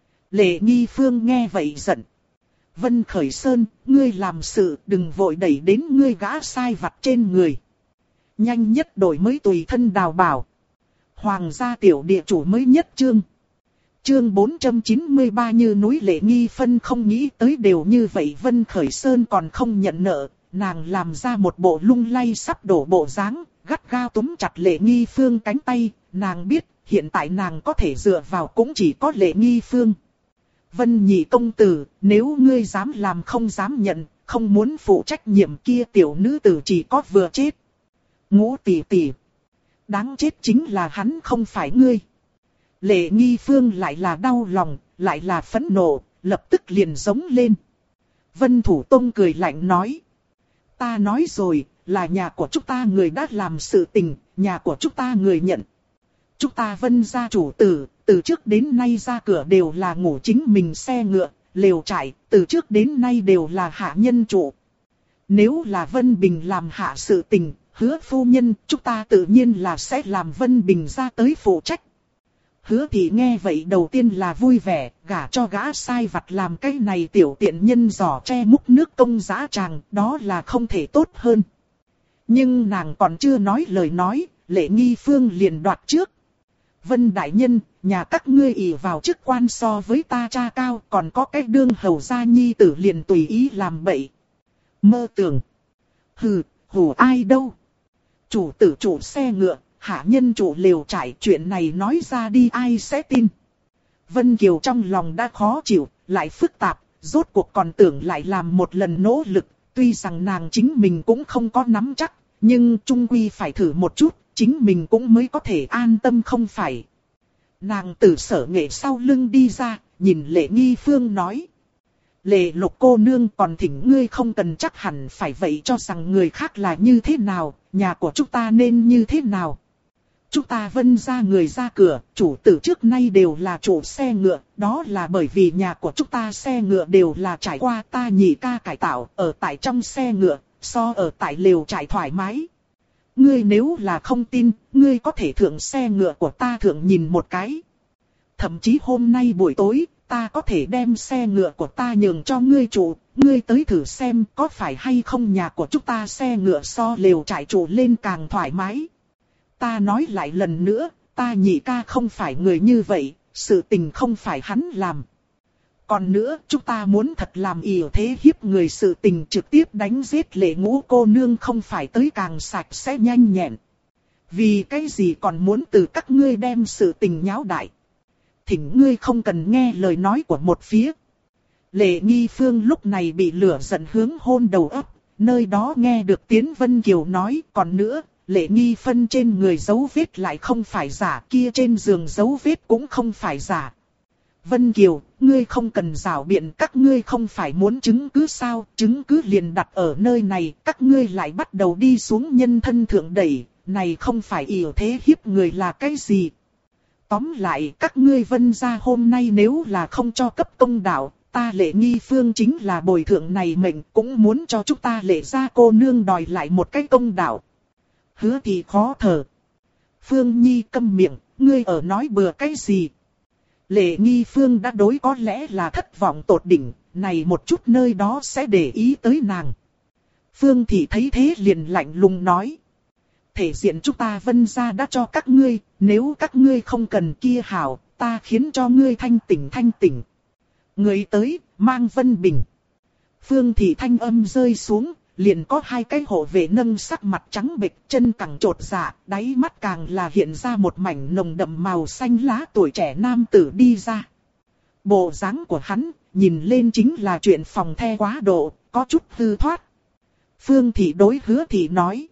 Speaker 1: Lệ Nghi Phương nghe vậy giận. Vân Khởi Sơn, ngươi làm sự đừng vội đẩy đến ngươi gã sai vặt trên người. Nhanh nhất đổi mới tùy thân đào bảo. Hoàng gia tiểu địa chủ mới nhất chương. Chương 493 như núi Lệ Nghi Phân không nghĩ tới đều như vậy Vân Khởi Sơn còn không nhận nợ. Nàng làm ra một bộ lung lay sắp đổ bộ dáng, gắt gao túm chặt Lệ Nghi Phương cánh tay, nàng biết, hiện tại nàng có thể dựa vào cũng chỉ có Lệ Nghi Phương. Vân nhị công tử, nếu ngươi dám làm không dám nhận, không muốn phụ trách nhiệm kia tiểu nữ tử chỉ có vừa chết. Ngũ tỷ tỷ. Đáng chết chính là hắn không phải ngươi. Lệ Nghi Phương lại là đau lòng, lại là phẫn nộ, lập tức liền giống lên. Vân Thủ Tông cười lạnh nói. Ta nói rồi, là nhà của chúng ta người đã làm sự tình, nhà của chúng ta người nhận. Chúng ta Vân gia chủ tử, từ trước đến nay ra cửa đều là ngủ chính mình xe ngựa, lều trại, từ trước đến nay đều là hạ nhân chủ. Nếu là Vân Bình làm hạ sự tình, Hứa phu nhân, chúng ta tự nhiên là sẽ làm Vân Bình ra tới phụ trách. Hứa Thị nghe vậy đầu tiên là vui vẻ, gả cho gã sai vặt làm cái này tiểu tiện nhân giỏ tre múc nước công giá tràng, đó là không thể tốt hơn. Nhưng nàng còn chưa nói lời nói, Lệ Nghi Phương liền đoạt trước. Vân đại nhân, nhà các ngươi ỷ vào chức quan so với ta cha cao, còn có cái đương hầu gia nhi tử liền tùy ý làm bậy. Mơ tưởng. Hừ, hù ai đâu. Chủ tử chủ xe ngựa, hạ nhân chủ lều trại, chuyện này nói ra đi ai sẽ tin. Vân Kiều trong lòng đã khó chịu, lại phức tạp, rốt cuộc còn tưởng lại làm một lần nỗ lực, tuy rằng nàng chính mình cũng không có nắm chắc, nhưng chung quy phải thử một chút, chính mình cũng mới có thể an tâm không phải. Nàng từ Sở Nghệ sau lưng đi ra, nhìn Lệ Nghi Phương nói. Lệ Lục cô nương, còn thỉnh ngươi không cần chắc hẳn phải vậy cho rằng người khác là như thế nào, nhà của chúng ta nên như thế nào. Chúng ta Vân gia người ra cửa, chủ tử trước nay đều là chủ xe ngựa, đó là bởi vì nhà của chúng ta xe ngựa đều là trải qua ta nhị ca cải tạo, ở tại trong xe ngựa, so ở tại lều trại thoải mái. Ngươi nếu là không tin, ngươi có thể thượng xe ngựa của ta thượng nhìn một cái. Thậm chí hôm nay buổi tối, ta có thể đem xe ngựa của ta nhường cho ngươi chủ, ngươi tới thử xem có phải hay không nhà của chúng ta xe ngựa so lều trại chủ lên càng thoải mái. Ta nói lại lần nữa, ta nhị ca không phải người như vậy, sự tình không phải hắn làm. Còn nữa, chúng ta muốn thật làm ỷ thế hiếp người sự tình trực tiếp đánh giết Lệ Ngũ cô nương không phải tới càng sạch sẽ nhanh nhẹn. Vì cái gì còn muốn từ các ngươi đem sự tình nháo đại. Thỉnh ngươi không cần nghe lời nói của một phía. Lệ Nghi Phương lúc này bị lửa giận hướng hôn đầu ấp, nơi đó nghe được Tiến Vân Kiều nói, còn nữa, Lệ Nghi Phân trên người dấu vết lại không phải giả, kia trên giường dấu vết cũng không phải giả. Vân Kiều, ngươi không cần rảo biện, các ngươi không phải muốn chứng cứ sao, chứng cứ liền đặt ở nơi này, các ngươi lại bắt đầu đi xuống nhân thân thượng đẩy, này không phải yểu thế hiếp người là cái gì. Tóm lại, các ngươi Vân gia hôm nay nếu là không cho cấp công đạo, ta Lệ Nghi Phương chính là bồi thượng này mệnh, cũng muốn cho chúng ta Lệ gia cô nương đòi lại một cái công đạo. Hứa thì khó thở. Phương Nhi câm miệng, ngươi ở nói bừa cái gì? Lệ Nghi Phương đã đối có lẽ là thất vọng tột đỉnh, này một chút nơi đó sẽ để ý tới nàng. Phương Thị thấy thế liền lạnh lùng nói. Thể diện chúng ta Vân gia đã cho các ngươi, nếu các ngươi không cần kia hảo, ta khiến cho ngươi thanh tỉnh. Người tới, mang Vân Bình. Phương Thị thanh âm rơi xuống, liền có hai cái hộ vệ nâng sắc mặt trắng bệch, chân cẳng trột dạ, đáy mắt càng là hiện ra một mảnh nồng đậm màu xanh lá tuổi trẻ nam tử đi ra. Bộ dáng của hắn, nhìn lên chính là chuyện phòng the quá độ, có chút hư thoát. Phương Thị đối Hứa Thị nói.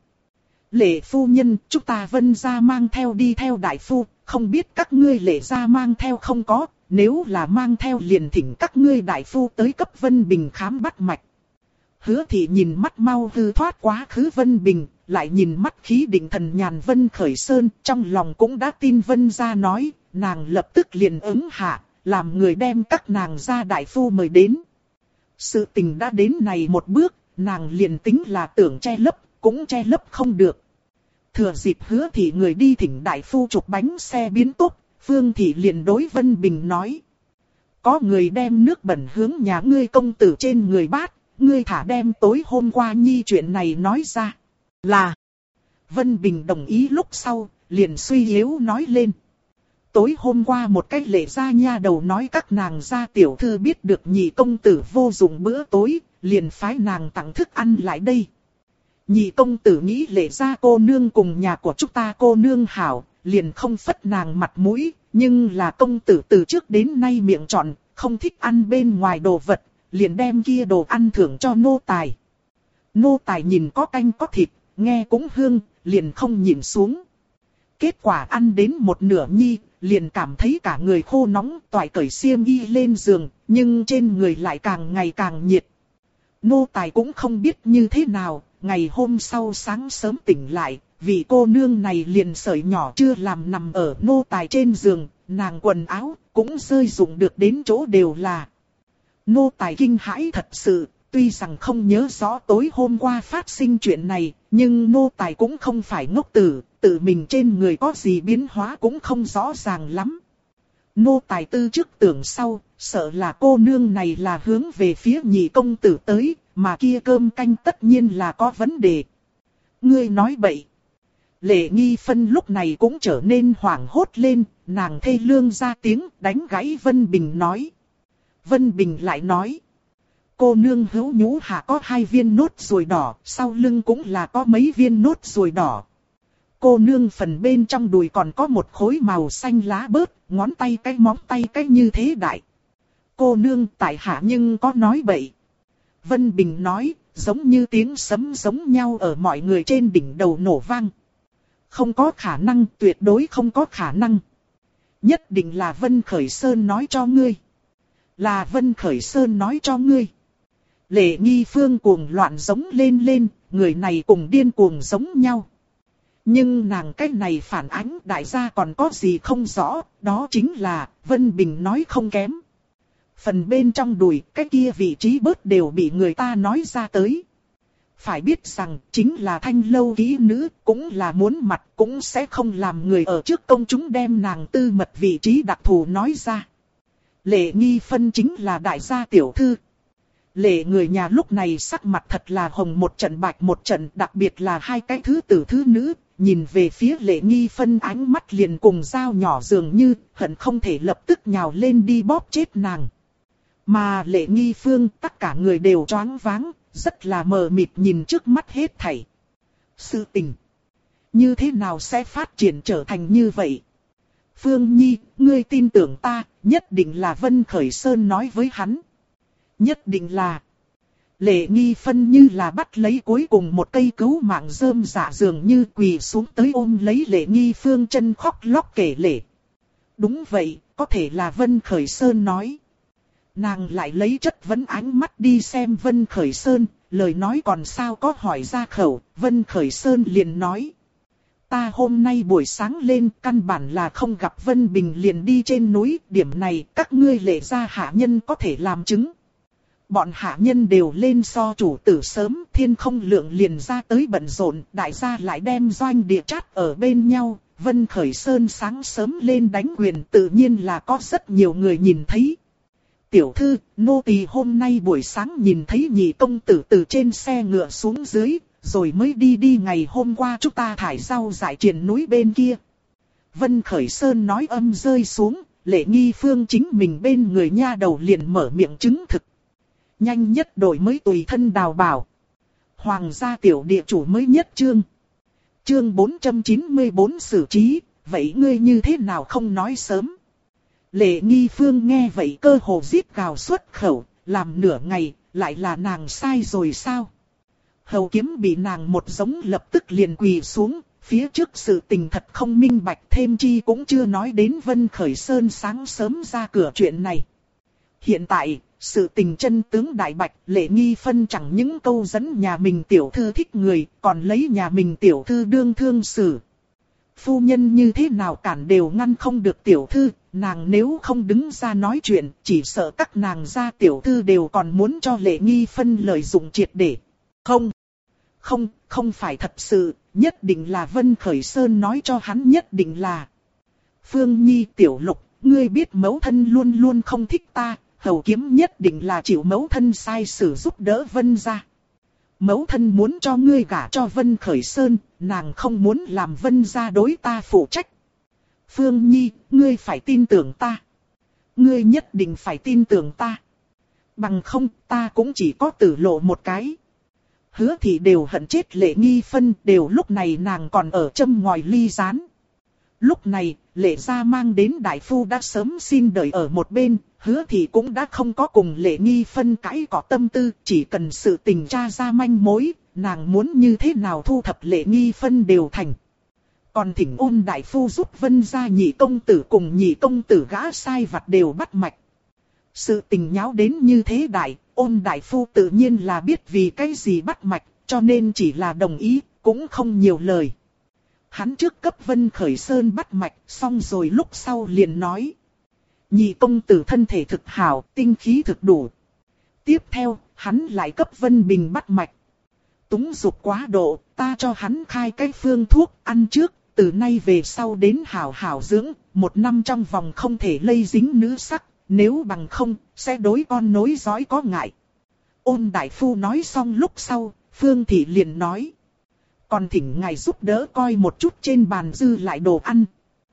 Speaker 1: Lệ phu nhân, chúng ta Vân gia mang theo đi theo đại phu, không biết các ngươi Lệ gia mang theo không có, nếu là mang theo liền thỉnh các ngươi đại phu tới cấp Vân Bình khám bắt mạch. Hứa Thị nhìn mắt mau hư thoát quá khứ Vân Bình, lại nhìn mắt khí định thần nhàn Vân Khởi Sơn, trong lòng cũng đã tin Vân gia nói, nàng lập tức liền ứng hạ, làm người đem các nàng gia đại phu mời đến. Sự tình đã đến này một bước, nàng liền tính là tưởng che lấp, cũng che lấp không được. Thừa dịp Hứa Thị người đi thỉnh đại phu chụp bánh xe biến tốc, Phương Thị liền đối Vân Bình nói. Có người đem nước bẩn hướng nhà ngươi công tử trên người bát, ngươi thả đem tối hôm qua nhi chuyện này nói ra. Là. Vân Bình đồng ý lúc sau, liền suy yếu nói lên. Tối hôm qua một cái Lệ gia nha đầu nói các nàng gia tiểu thư biết được nhị công tử vô dụng bữa tối, liền phái nàng tặng thức ăn lại đây. Nhị công tử nghĩ Lệ gia cô nương cùng nhà của chúng ta cô nương hảo, liền không phất nàng mặt mũi, nhưng là công tử từ trước đến nay miệng tròn, không thích ăn bên ngoài đồ vật, liền đem kia đồ ăn thưởng cho nô tài. Nô tài nhìn có canh có thịt, nghe cũng hương, liền không nhìn xuống. Kết quả ăn đến một nửa nhi, liền cảm thấy cả người khô nóng, toại cởi xiêm y lên giường, nhưng trên người lại càng ngày càng nhiệt. Nô tài cũng không biết như thế nào, ngày hôm sau sáng sớm tỉnh lại, vị cô nương này liền sợi nhỏ chưa làm nằm ở nô tài trên giường, nàng quần áo cũng rơi rụng được đến chỗ đều là. Nô tài kinh hãi thật sự, tuy rằng không nhớ rõ tối hôm qua phát sinh chuyện này, nhưng nô tài cũng không phải ngốc tử, tự mình trên người có gì biến hóa cũng không rõ ràng lắm. Nô tài tư trước tưởng sau, sợ là cô nương này là hướng về phía nhị công tử tới, mà kia cơm canh tất nhiên là có vấn đề. Ngươi nói bậy. Lệ Nghi Phân lúc này cũng trở nên hoảng hốt lên, nàng thê lương ra tiếng đánh gãy Vân Bình nói. Vân Bình lại nói. Cô nương hữu nhũ hạ có 2 viên nốt ruồi đỏ, sau lưng cũng là có mấy viên nốt ruồi đỏ. Cô nương phần bên trong đùi còn có một khối màu xanh lá bớt, ngón tay cái móng tay cái như thế đại. Cô nương tại hạ nhưng có nói bậy. Vân Bình nói, giống như tiếng sấm giống nhau ở mọi người trên đỉnh đầu nổ vang. Không có khả năng, tuyệt đối không có khả năng. Nhất định là Vân Khởi Sơn nói cho ngươi. Là Vân Khởi Sơn nói cho ngươi. Lệ Nghi Phương cuồng loạn giống lên, người này cùng điên cuồng giống nhau. Nhưng nàng cái này phản ánh đại gia còn có gì không rõ, đó chính là Vân Bình nói không kém. Phần bên trong đùi, cái kia vị trí bớt đều bị người ta nói ra tới. Phải biết rằng, chính là thanh lâu kỹ nữ, cũng là muốn mặt, cũng sẽ không làm người ở trước công chúng đem nàng tư mật vị trí đặc thù nói ra. Lệ Nghi Phân chính là đại gia tiểu thư. Lệ người nhà lúc này sắc mặt thật là hồng một trận bạch một trận, đặc biệt là 2 cái thứ tử thứ nữ, nhìn về phía Lệ Nghi Phân ánh mắt liền cùng dao nhỏ dường như, hận không thể lập tức nhào lên đi bóp chết nàng. Mà Lệ Nghi Phương tất cả người đều choáng váng, rất là mờ mịt nhìn trước mắt hết thảy. Sự tình Như thế nào sẽ phát triển trở thành như vậy? Phương Nhi, ngươi tin tưởng ta, nhất định là Vân Khởi Sơn nói với hắn. Nhất định là. Lệ Nghi Phân như là bắt lấy cuối cùng một cây cứu mạng rơm dạ dường như quỳ xuống tới ôm lấy Lệ Nghi Phương chân khóc lóc kể lể. Đúng vậy, có thể là Vân Khởi Sơn nói. Nàng lại lấy chất vấn ánh mắt đi xem Vân Khởi Sơn, lời nói còn sao có hỏi ra khẩu, Vân Khởi Sơn liền nói. Ta hôm nay buổi sáng lên căn bản là không gặp Vân Bình liền đi trên núi, điểm này các ngươi Lệ gia hạ nhân có thể làm chứng. Bọn hạ nhân đều lên so chủ tử sớm, Thiên Không Lượng liền ra tới bận rộn, đại gia lại đem doanh địa chát ở bên nhau. Vân Khởi Sơn sáng sớm lên đánh quyền tự nhiên là có rất nhiều người nhìn thấy. Tiểu thư, nô tỳ hôm nay buổi sáng nhìn thấy nhị công tử từ trên xe ngựa xuống dưới, rồi mới đi ngày hôm qua chúng ta thải rau dại triền núi bên kia. Vân Khởi Sơn nói âm rơi xuống, Lệ Nghi Phương chính mình bên người nha đầu liền mở miệng chứng thực. Nhanh nhất đổi mới tùy thân đào bảo. Hoàng gia tiểu địa chủ mới nhất chương. Chương 494 xử trí, vậy ngươi như thế nào không nói sớm? Lệ Nghi Phương nghe vậy cơ hồ rít gào xuất khẩu, làm nửa ngày, lại là nàng sai rồi sao? Hầu Kiếm bị nàng một giống lập tức liền quỳ xuống, phía trước sự tình thật không minh bạch thêm chi cũng chưa nói đến Vân Khởi Sơn sáng sớm ra cửa chuyện này. Hiện tại, sự tình chân tướng đại bạch, Lệ Nghi Phân chẳng những câu dẫn nhà mình tiểu thư thích người, còn lấy nhà mình tiểu thư đương thương xử. Phu nhân như thế nào cản đều ngăn không được tiểu thư, nàng nếu không đứng ra nói chuyện, chỉ sợ các nàng gia tiểu thư đều còn muốn cho Lệ Nghi Phân lợi dụng triệt để. Không phải thật sự, nhất định là Vân Khởi Sơn nói cho hắn nhất định là. Phương Nhi tiểu lục, ngươi biết mẫu thân luôn luôn không thích ta, Hầu Kiếm nhất định là chịu mẫu thân sai sử giúp đỡ Vân gia. Mẫu thân muốn cho ngươi gả cho Vân Khởi Sơn, nàng không muốn làm Vân gia đối ta phụ trách. Phương Nhi, ngươi phải tin tưởng ta. Ngươi nhất định phải tin tưởng ta. Bằng không, ta cũng chỉ có tử lộ một cái. Hứa thì đều hận chết Lệ Nghi Phân, đều lúc này nàng còn ở châm ngòi ly rán. Lúc này, Lệ gia mang đến đại phu đã sớm xin đợi ở một bên, Hứa thì cũng đã không có cùng Lệ Nghi Phân cãi cọ tâm tư, chỉ cần sự tình tra ra manh mối, nàng muốn như thế nào thu thập Lệ Nghi Phân đều thành. Còn thỉnh Ôn đại phu giúp Vân gia nhị công tử cùng nhị công tử gã sai vặt đều bắt mạch. Sự tình nháo đến như thế đại, Ôn đại phu tự nhiên là biết vì cái gì bắt mạch, cho nên chỉ là đồng ý, cũng không nhiều lời. Hắn trước cấp Vân Khởi Sơn bắt mạch, xong rồi lúc sau liền nói. Nhị công tử thân thể thực hảo, tinh khí thực đủ. Tiếp theo, hắn lại cấp Vân Bình bắt mạch. Túng dục quá độ, ta cho hắn khai cái phương thuốc, ăn trước, từ nay về sau đến hảo hảo dưỡng, 1 năm trong vòng không thể lây dính nữ sắc, nếu bằng không, sẽ đối con nối dõi có ngại. Ôn đại phu nói xong lúc sau, Phương Thị liền nói. Còn thỉnh ngài giúp đỡ coi một chút trên bàn dư lại đồ ăn.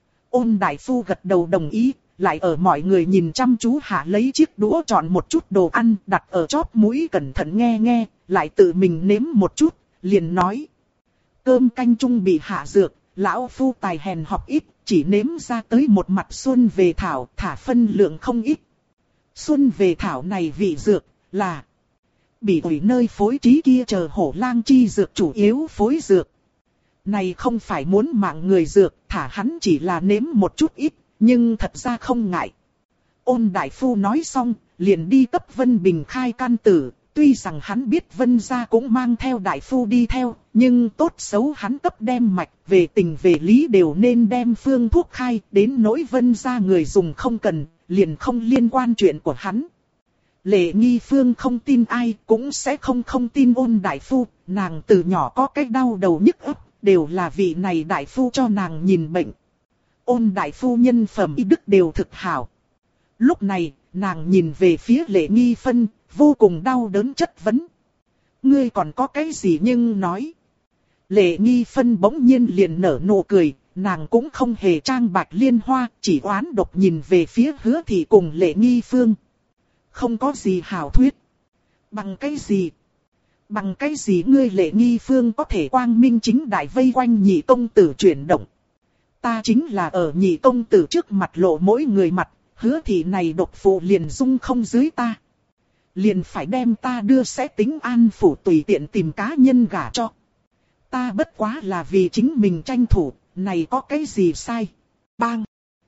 Speaker 1: Ôn đại phu gật đầu đồng ý, lại ở mọi người nhìn chăm chú hạ lấy chiếc đũa chọn một chút đồ ăn đặt ở chóp mũi cẩn thận nghe, lại tự mình nếm một chút, liền nói. Cơm canh chung bị hạ dược, lão phu tài hèn học ít, chỉ nếm ra tới một mặt xuân về thảo, thả phân lượng không ít. Xuân về thảo này vị dược, là bị ủi nơi phối trí kia chờ hổ lang chi dược chủ yếu phối dược. Này không phải muốn mạng người dược, thả hắn chỉ là nếm một chút ít, nhưng thật ra không ngại. Ôn đại phu nói xong, liền đi cấp Vân Bình khai can tử, tuy rằng hắn biết Vân gia cũng mang theo đại phu đi theo, nhưng tốt xấu hắn cấp đem mạch, về tình về lý đều nên đem phương thuốc khai, đến nỗi Vân gia người dùng không cần, liền không liên quan chuyện của hắn. Lệ Nghi Phương không tin ai, cũng sẽ không tin Ôn đại phu, nàng từ nhỏ có cái đau đầu nhức ức, đều là vị này đại phu cho nàng nhìn bệnh. Ôn đại phu nhân phẩm y đức đều thực hảo. Lúc này, nàng nhìn về phía Lệ Nghi Phân, vô cùng đau đớn chất vấn. Ngươi còn có cái gì nhưng nói. Lệ Nghi Phân bỗng nhiên liền nở nụ cười, nàng cũng không hề trang bạch liên hoa, chỉ oán độc nhìn về phía Hứa Thị cùng Lệ Nghi Phương. Không có gì hảo thuyết. Bằng cái gì? Bằng cái gì ngươi Lệ Nghi Phương có thể quang minh chính đại vây quanh nhị công tử chuyển động? Ta chính là ở nhị công tử trước mặt lộ mỗi người mặt, Hứa thị này độc phụ liền dung không dưới ta. Liền phải đem ta đưa sẽ tính an phủ tùy tiện tìm cá nhân gả cho. Ta bất quá là vì chính mình tranh thủ, này có cái gì sai? Bang!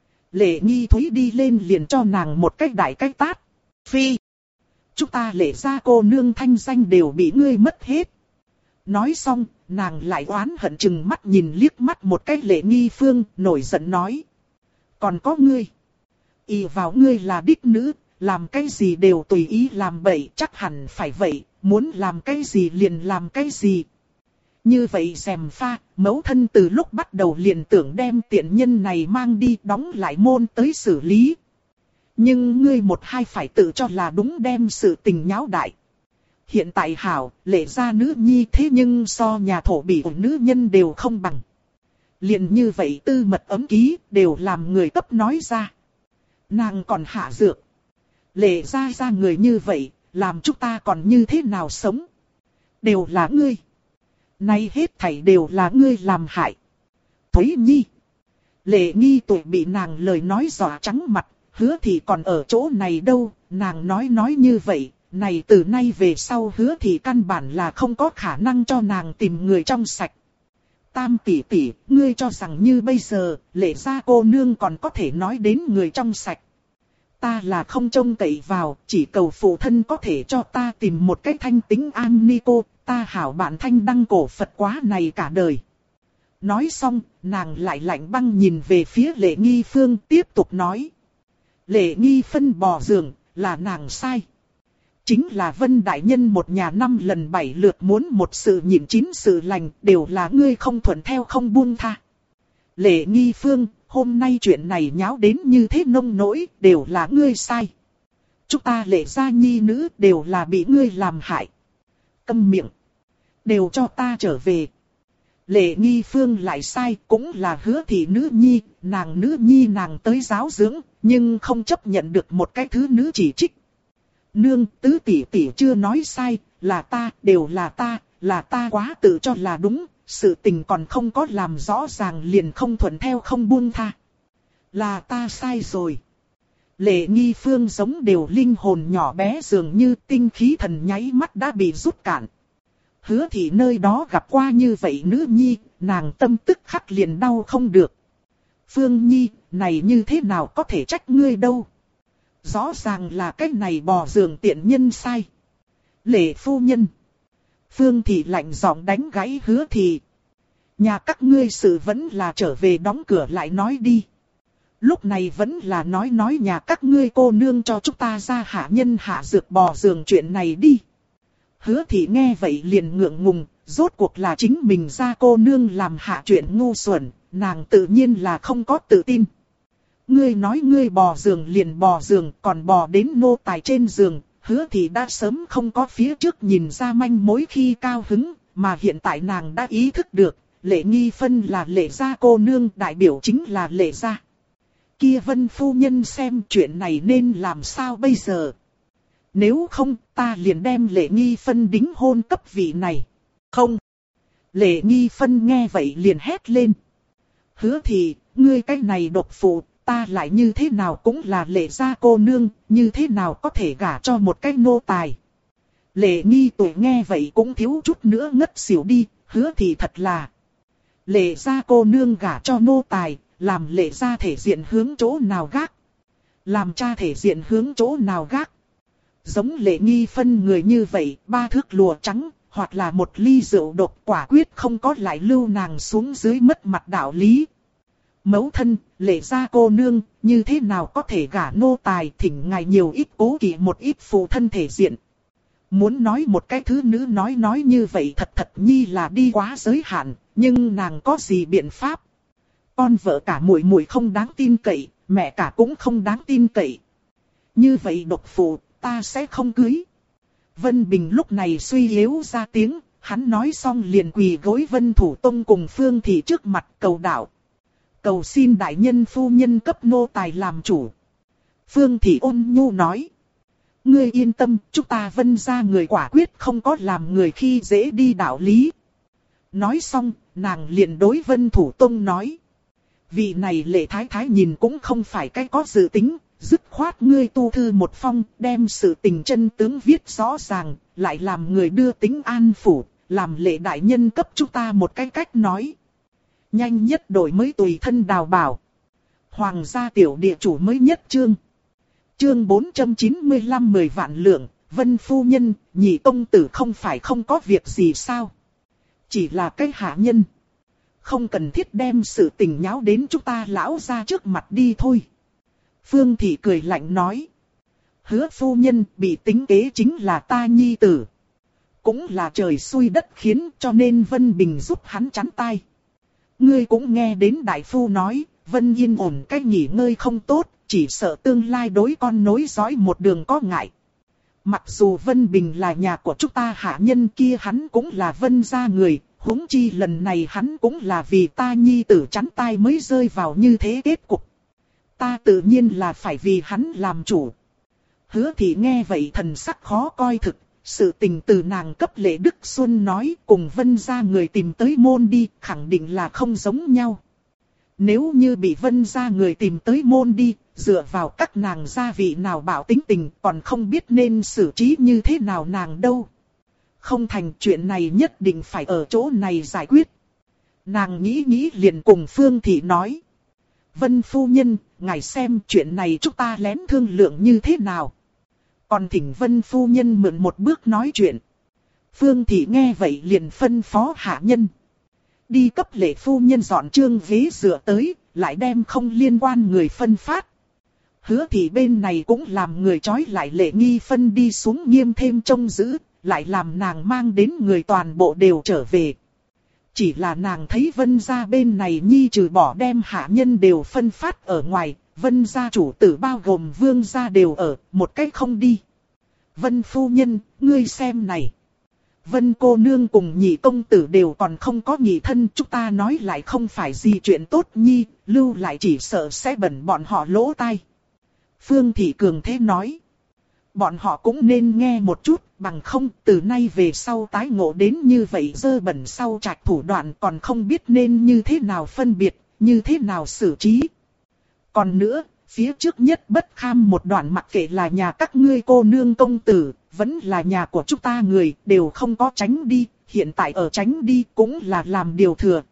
Speaker 1: Lệ Nghi Thúy đi lên liền cho nàng một cái đại cái tát. Phi! Chúng ta Lệ gia cô nương thanh danh đều bị ngươi mất hết. Nói xong, nàng lại oán hận chừng mắt nhìn liếc mắt một cái Lệ Nghi Phương, nổi giận nói. Còn có ngươi. Ỷ vào ngươi là đích nữ, làm cái gì đều tùy ý làm bậy, chắc hẳn phải vậy, muốn làm cái gì liền làm cái gì. Như vậy xèm pha, mẫu thân từ lúc bắt đầu liền tưởng đem tiện nhân này mang đi đóng lại môn tới xử lý. Nhưng ngươi một hai phải tự cho là đúng đem sự tình nháo đại. Hiện tại hảo, Lệ gia nữ nhi thế nhưng so nhà thổ bỉ nữ nhân đều không bằng. Liền như vậy tư mật ấm ký đều làm người cấp nói ra. Nàng còn hạ dược. Lệ gia người như vậy, làm chúng ta còn như thế nào sống? Đều là ngươi. Nay hết thảy đều là ngươi làm hại. Thúy Nhi. Lệ Nghi tuổi bị nàng lời nói dọa trắng mặt, Hứa thị còn ở chỗ này đâu, nàng nói như vậy, này từ nay về sau Hứa thị căn bản là không có khả năng cho nàng tìm người trong sạch. Tam tỷ tỷ, ngươi cho rằng như bây giờ, Lệ gia cô nương còn có thể nói đến người trong sạch. Ta là không trông cậy vào, chỉ cầu phụ thân có thể cho ta tìm một cái thanh tính an ni cô, ta hảo bạn thanh đăng cổ Phật quá này cả đời. Nói xong, nàng lại lạnh băng nhìn về phía Lệ Nghi Phương tiếp tục nói. Lệ Nghi phân bò giường, là nàng sai. Chính là Vân Đại Nhân một nhà 5 lần 7 lượt muốn một sự nhịn 9 sự lành, đều là ngươi không thuận theo không buông tha. Lệ Nghi Phương, hôm nay chuyện này nháo đến như thế nông nỗi, đều là ngươi sai. Chúng ta Lệ gia nhi nữ đều là bị ngươi làm hại. Câm miệng. Đều cho ta trở về. Lệ Nghi Phương lại sai, cũng là Hứa thị nữ nhi, nàng tới giáo dưỡng, nhưng không chấp nhận được một cái thứ nữ chỉ trích. Nương, tứ tỷ tỷ chưa nói sai, là ta, đều là ta quá tự cho là đúng, sự tình còn không có làm rõ ràng liền không thuận theo không buông tha. Là ta sai rồi. Lệ Nghi Phương giống đều linh hồn nhỏ bé dường như tinh khí thần nháy mắt đã bị rút cạn. Hứa thị nơi đó gặp qua như vậy nữ nhi, nàng tâm tức khắc liền đau không được. Phương Nhi, này như thế nào có thể trách ngươi đâu. Rõ ràng là cái này bò giường tiện nhân sai. Lệ phu nhân. Phương thị lạnh giọng đánh gãy Hứa thị. Nhà các ngươi sự vẫn là trở về đóng cửa lại nói đi. Lúc này vẫn là nói nhà các ngươi cô nương cho chúng ta ra hạ nhân hạ dược bò giường chuyện này đi. Hứa thị nghe vậy liền ngượng ngùng, rốt cuộc là chính mình ra cô nương làm hạ chuyện ngu xuẩn, nàng tự nhiên là không có tự tin. Ngươi nói ngươi bò giường liền bò giường, còn bò đến nô tài trên giường, Hứa thị đã sớm không có phía trước nhìn ra manh mối khi cao hứng, mà hiện tại nàng đã ý thức được, Lệ Nghi phân là Lệ gia cô nương, đại biểu chính là Lệ gia. Kia Vân phu nhân xem chuyện này nên làm sao bây giờ? Nếu không, ta liền đem Lệ Nghi phân đính hôn cấp vị này. Không. Lệ Nghi phân nghe vậy liền hét lên. Hứa thị, ngươi cái này độc phụ, ta lại như thế nào cũng là Lệ gia cô nương, như thế nào có thể gả cho một cái nô tài. Lệ Nghi tuổi nghe vậy cũng thiếu chút nữa ngất xỉu đi, Hứa thị thật là. Lệ gia cô nương gả cho nô tài, làm Lệ gia thể diện hướng chỗ nào gác. Làm cha thể diện hướng chỗ nào gác. Giống Lệ Nghi phân người như vậy, 3 thước lụa trắng, hoặc là một ly rượu độc quả quyết không có lại lưu nàng xuống dưới mất mặt đạo lý. Mẫu thân, Lệ gia cô nương, như thế nào có thể gả nô tài, thỉnh ngài nhiều ít cố kỵ một ít phụ thân thể diện. Muốn nói một cái thứ nữ nói như vậy thật nhi là đi quá giới hạn, nhưng nàng có gì biện pháp? Con vợ cả muội không đáng tin cậy, mẹ cả cũng không đáng tin cậy. Như vậy độc phụ, ta sẽ không cưới. Vân Bình lúc này suy yếu ra tiếng, hắn nói xong liền quỳ gối Vân Thủ Tông cùng Phương Thị trước mặt cầu đạo. Cầu xin đại nhân phu nhân cấp nô tài làm chủ. Phương Thị ôn nhu nói. Ngươi yên tâm, chúng ta Vân gia người quả quyết không có làm người khi dễ đi đạo lý. Nói xong, nàng liền đối Vân Thủ Tông nói. Vị này Lệ Thái Thái nhìn cũng không phải cái có dự tính, dứt khoát ngươi tu thư một phong, đem sự tình chân tướng viết rõ ràng, lại làm người đưa tính an phủ, làm Lệ đại nhân cấp chúng ta một cái cách nói. Nhanh nhất đổi mới tùy thân đào bảo. Hoàng gia tiểu địa chủ mới nhất chương. Chương 495 10 vạn lượng, Vân phu nhân, nhị công tử không phải không có việc gì sao? Chỉ là cái hạ nhân. Không cần thiết đem sự tình nháo đến chúng ta lão ra trước mặt đi thôi. Phương Thị cười lạnh nói. Hứa phu nhân bị tính kế chính là ta nhi tử. Cũng là trời xui đất khiến cho nên Vân Bình giúp hắn chắn tai. Ngươi cũng nghe đến đại phu nói, Vân yên ổn cách nghỉ ngơi không tốt, chỉ sợ tương lai đối con nối dõi một đường có ngại. Mặc dù Vân Bình là nhà của chúng ta hạ nhân kia hắn cũng là Vân gia người, huống chi lần này hắn cũng là vì ta nhi tử chắn tai mới rơi vào như thế kết cục. Ta tự nhiên là phải vì hắn làm chủ. Hứa Thị nghe vậy thần sắc khó coi thực, sự tình từ nàng cấp Lệ Đức Xuân nói cùng Vân gia người tìm tới môn đi, khẳng định là không giống nhau. Nếu như bị Vân gia người tìm tới môn đi, dựa vào các nàng gia vị nào bảo tính tình còn không biết nên xử trí như thế nào nàng đâu. Không thành chuyện này nhất định phải ở chỗ này giải quyết. Nàng nghĩ liền cùng Phương Thị nói. Vân phu nhân, ngài xem chuyện này chúng ta lén thương lượng như thế nào. Còn thỉnh Vân phu nhân mượn một bước nói chuyện. Phương Thị nghe vậy liền phân phó hạ nhân. Đi cấp Lệ phu nhân dọn trương ghế dựa tới, lại đem không liên quan người phân phát. Hứa Thị bên này cũng làm người trói lại Lệ Nghi Phân đi xuống nghiêm thêm trông giữ, lại làm nàng mang đến người toàn bộ đều trở về. Chỉ là nàng thấy Vân gia bên này nhi trừ bỏ đem hạ nhân đều phân phát ở ngoài, Vân gia chủ tử bao gồm Vương gia đều ở, một cách không đi. Vân phu nhân, ngươi xem này. Vân cô nương cùng nhị công tử đều còn không có nhị thân, chúng ta nói lại không phải gì chuyện tốt nhi, lưu lại chỉ sợ sẽ bẩn bọn họ lỗ tai. Phương Thị cường thế nói. Bọn họ cũng nên nghe một chút, bằng không từ nay về sau tái ngộ đến như vậy dơ bẩn sau trạch thủ đoạn còn không biết nên như thế nào phân biệt, như thế nào xử trí. Còn nữa, phía trước nhất bất kham một đoạn mặc kệ là nhà các ngươi cô nương công tử, vẫn là nhà của chúng ta người, đều không có tránh đi, hiện tại ở tránh đi cũng là làm điều thừa.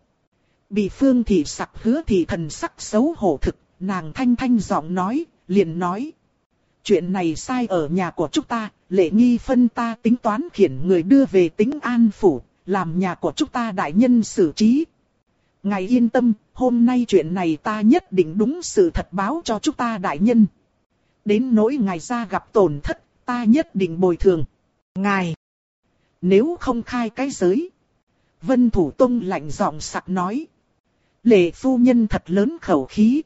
Speaker 1: Bị Phương Thị sặc Hứa Thị thần sắc xấu hổ thực, nàng thanh giọng nói, liền nói. Chuyện này sai ở nhà của chúng ta, Lệ Nghi Phân ta tính toán khiển người đưa về Tính An phủ, làm nhà của chúng ta đại nhân xử trí. Ngài yên tâm, hôm nay chuyện này ta nhất định đúng sự thật báo cho chúng ta đại nhân. Đến nỗi ngài ra gặp tổn thất, ta nhất định bồi thường. Ngài, nếu không khai cái giới. Vân Thủ Tông lạnh giọng sặc nói. Lệ phu nhân thật lớn khẩu khí.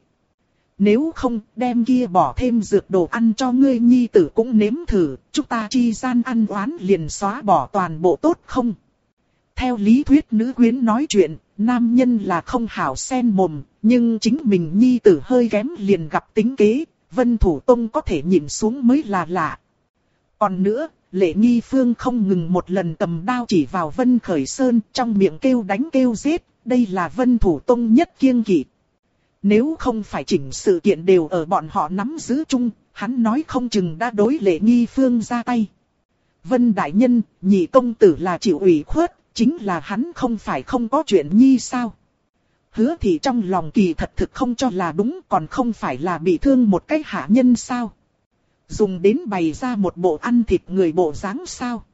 Speaker 1: Nếu không đem kia bỏ thêm dược đồ ăn cho ngươi nhi tử cũng nếm thử, chúng ta chi gian ăn oán liền xóa bỏ toàn bộ tốt không? Theo lý thuyết nữ quyến nói chuyện, nam nhân là không hảo xen mồm, nhưng chính mình nhi tử hơi kém liền gặp tính kế, Vân Thủ Tông có thể nhìn xuống mới là lạ. Còn nữa, Lệ Nghi Phương không ngừng một lần cầm đao chỉ vào Vân Khởi Sơn trong miệng kêu đánh kêu giết, đây là Vân Thủ Tông nhất kiêng kỵ. Nếu không phải chỉnh sự kiện đều ở bọn họ nắm giữ chung, hắn nói không chừng đã đối Lệ Nghi Phương ra tay. Vân đại nhân, nhị công tử là chịu ủy khuất, chính là hắn không phải không có chuyện nhi sao? Hứa Thị trong lòng kỳ thật thực không cho là đúng, còn không phải là bị thương một cái hạ nhân sao? Dùng đến bày ra một bộ ăn thịt người bộ dáng sao?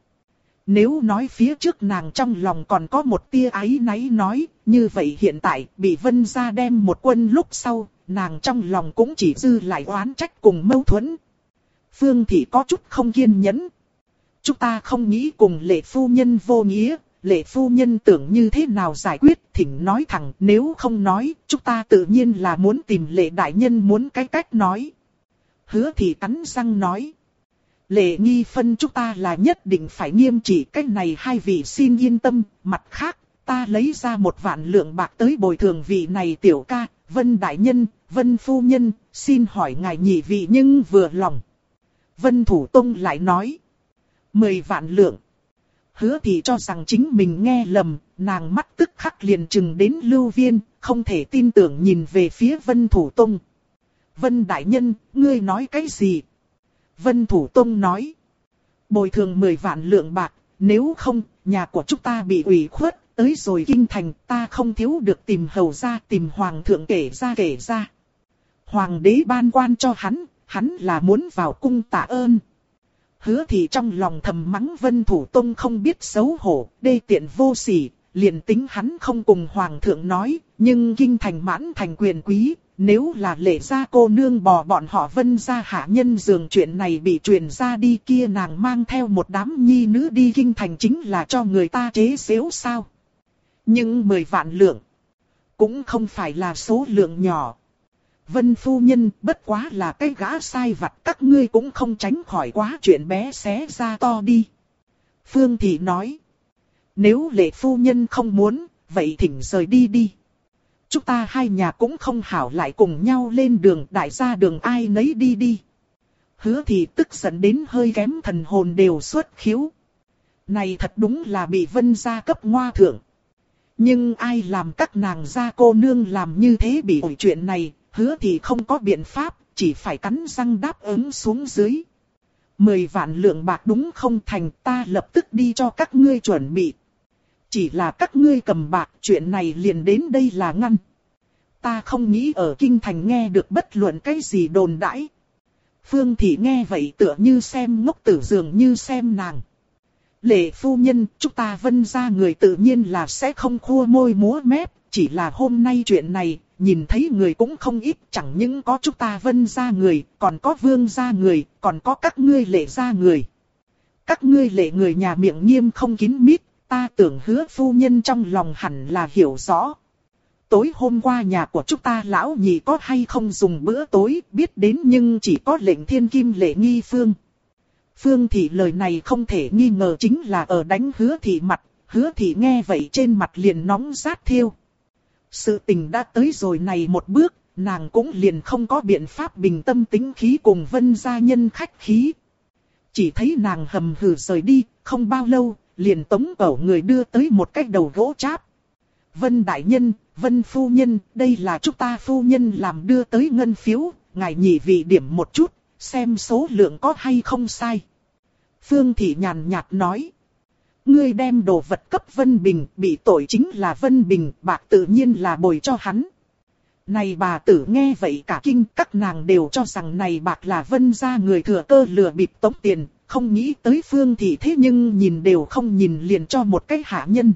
Speaker 1: Nếu nói phía trước nàng trong lòng còn có một tia áy náy nói, như vậy hiện tại bị Vân gia đem một quân lúc sau, nàng trong lòng cũng chỉ dư lại oán trách cùng mâu thuẫn. Phương Thị có chút không kiên nhẫn. Chúng ta không nghĩ cùng Lệ phu nhân vô nghĩa, Lệ phu nhân tưởng như thế nào giải quyết, thỉnh nói thẳng, nếu không nói, chúng ta tự nhiên là muốn tìm Lệ đại nhân muốn cái cách nói. Hứa Thị cắn răng nói. Lệ Nghi Phân chúng ta là nhất định phải nghiêm trị, cái này hai vị xin yên tâm, mặt khác, ta lấy ra 1 vạn lượng bạc tới bồi thường vị này tiểu ca, Vân đại nhân, Vân phu nhân, xin hỏi ngài nhị vị nhưng vừa lòng. Vân Thủ Tông lại nói. 10 vạn lượng. Hứa Thị cho rằng chính mình nghe lầm, nàng mắt tức khắc liền trừng đến Lưu Viên, không thể tin tưởng nhìn về phía Vân Thủ Tông. Vân Đại Nhân, ngươi nói cái gì? Vân Thủ Tông nói. Bồi thường 10 vạn lượng bạc, nếu không, nhà của chúng ta bị ủy khuất, tới rồi kinh thành ta không thiếu được tìm hầu ra, tìm hoàng thượng kể ra. Hoàng đế ban quan cho hắn là muốn vào cung tạ ơn. Hứa Thị trong lòng thầm mắng Vân Thủ Tông không biết xấu hổ, đê tiện vô sỉ, liền tính hắn không cùng hoàng thượng nói, nhưng kinh thành mãn thành quyền quý, nếu là Lệ gia cô nương bỏ bọn họ Vân gia hạ nhân giường chuyện này bị truyền ra đi kia, nàng mang theo một đám nhi nữ đi kinh thành chính là cho người ta chế giễu sao. Nhưng 10 vạn lượng cũng không phải là số lượng nhỏ. Vân phu nhân bất quá là cái gã sai vặt, các ngươi cũng không tránh khỏi quá chuyện bé xé ra to đi. Phương Thị nói. Nếu Lệ phu nhân không muốn, vậy thỉnh rời đi đi. Chúng ta hai nhà cũng không hảo lại cùng nhau lên đường, đại gia đường ai nấy đi đi. Hứa Thị tức giận đến hơi kém thần hồn đều xuất khiếu. Này thật đúng là bị Vân gia cấp ngoa thượng. Nhưng ai làm các nàng gia cô nương làm như thế bị ổi chuyện này, Hứa Thị không có biện pháp, chỉ phải cắn răng đáp ứng xuống dưới. 10 vạn lượng bạc đúng không thành, ta lập tức đi cho các ngươi chuẩn bị. Chỉ là các ngươi cầm bạc, chuyện này liền đến đây là ngăn. Ta không nghĩ ở kinh thành nghe được bất luận cái gì đồn đãi. Phương Thị nghe vậy tựa như xem ngốc tử dường như xem nàng. Lệ phu nhân, chúng ta Vân gia người tự nhiên là sẽ không khua môi múa mép, chỉ là hôm nay chuyện này, nhìn thấy người cũng không ít, chẳng những có chúng ta Vân gia người, còn có Vương gia người, còn có các ngươi Lệ gia người. Các ngươi Lệ người nhà miệng nghiêm không kín mít, ta tưởng Hứa phu nhân trong lòng hẳn là hiểu rõ. Tối hôm qua nhà của chúng ta lão nhị có hay không dùng bữa tối, biết đến nhưng chỉ có lệnh thiên kim Lệ Nghi Phương. Phương Thị lời này không thể nghi ngờ chính là ở đánh Hứa Thị mặt, Hứa Thị nghe vậy trên mặt liền nóng rát thiêu. Sự tình đã tới rồi này một bước, nàng cũng liền không có biện pháp bình tâm tĩnh khí cùng Vân gia nhân khách khí. Chỉ thấy nàng hầm hừ rời đi, không bao lâu, liền tống cổ người đưa tới một cái đầu gỗ cháp. Vân đại nhân, Vân phu nhân, đây là chúng ta phu nhân làm đưa tới ngân phiếu, ngài nhị vị điểm một chút, xem số lượng có hay không sai. Phương Thị nhàn nhạt nói. Ngươi đem đồ vật cấp Vân Bình, bị tội chính là Vân Bình, bạc tự nhiên là bồi cho hắn. Này bà tử nghe vậy cả kinh, các nàng đều cho rằng này bạc là Vân gia người thừa cơ lừa bịp tống tiền, không nghĩ tới Phương Thị thế nhưng nhìn đều không nhìn liền cho một cái hạ nhân.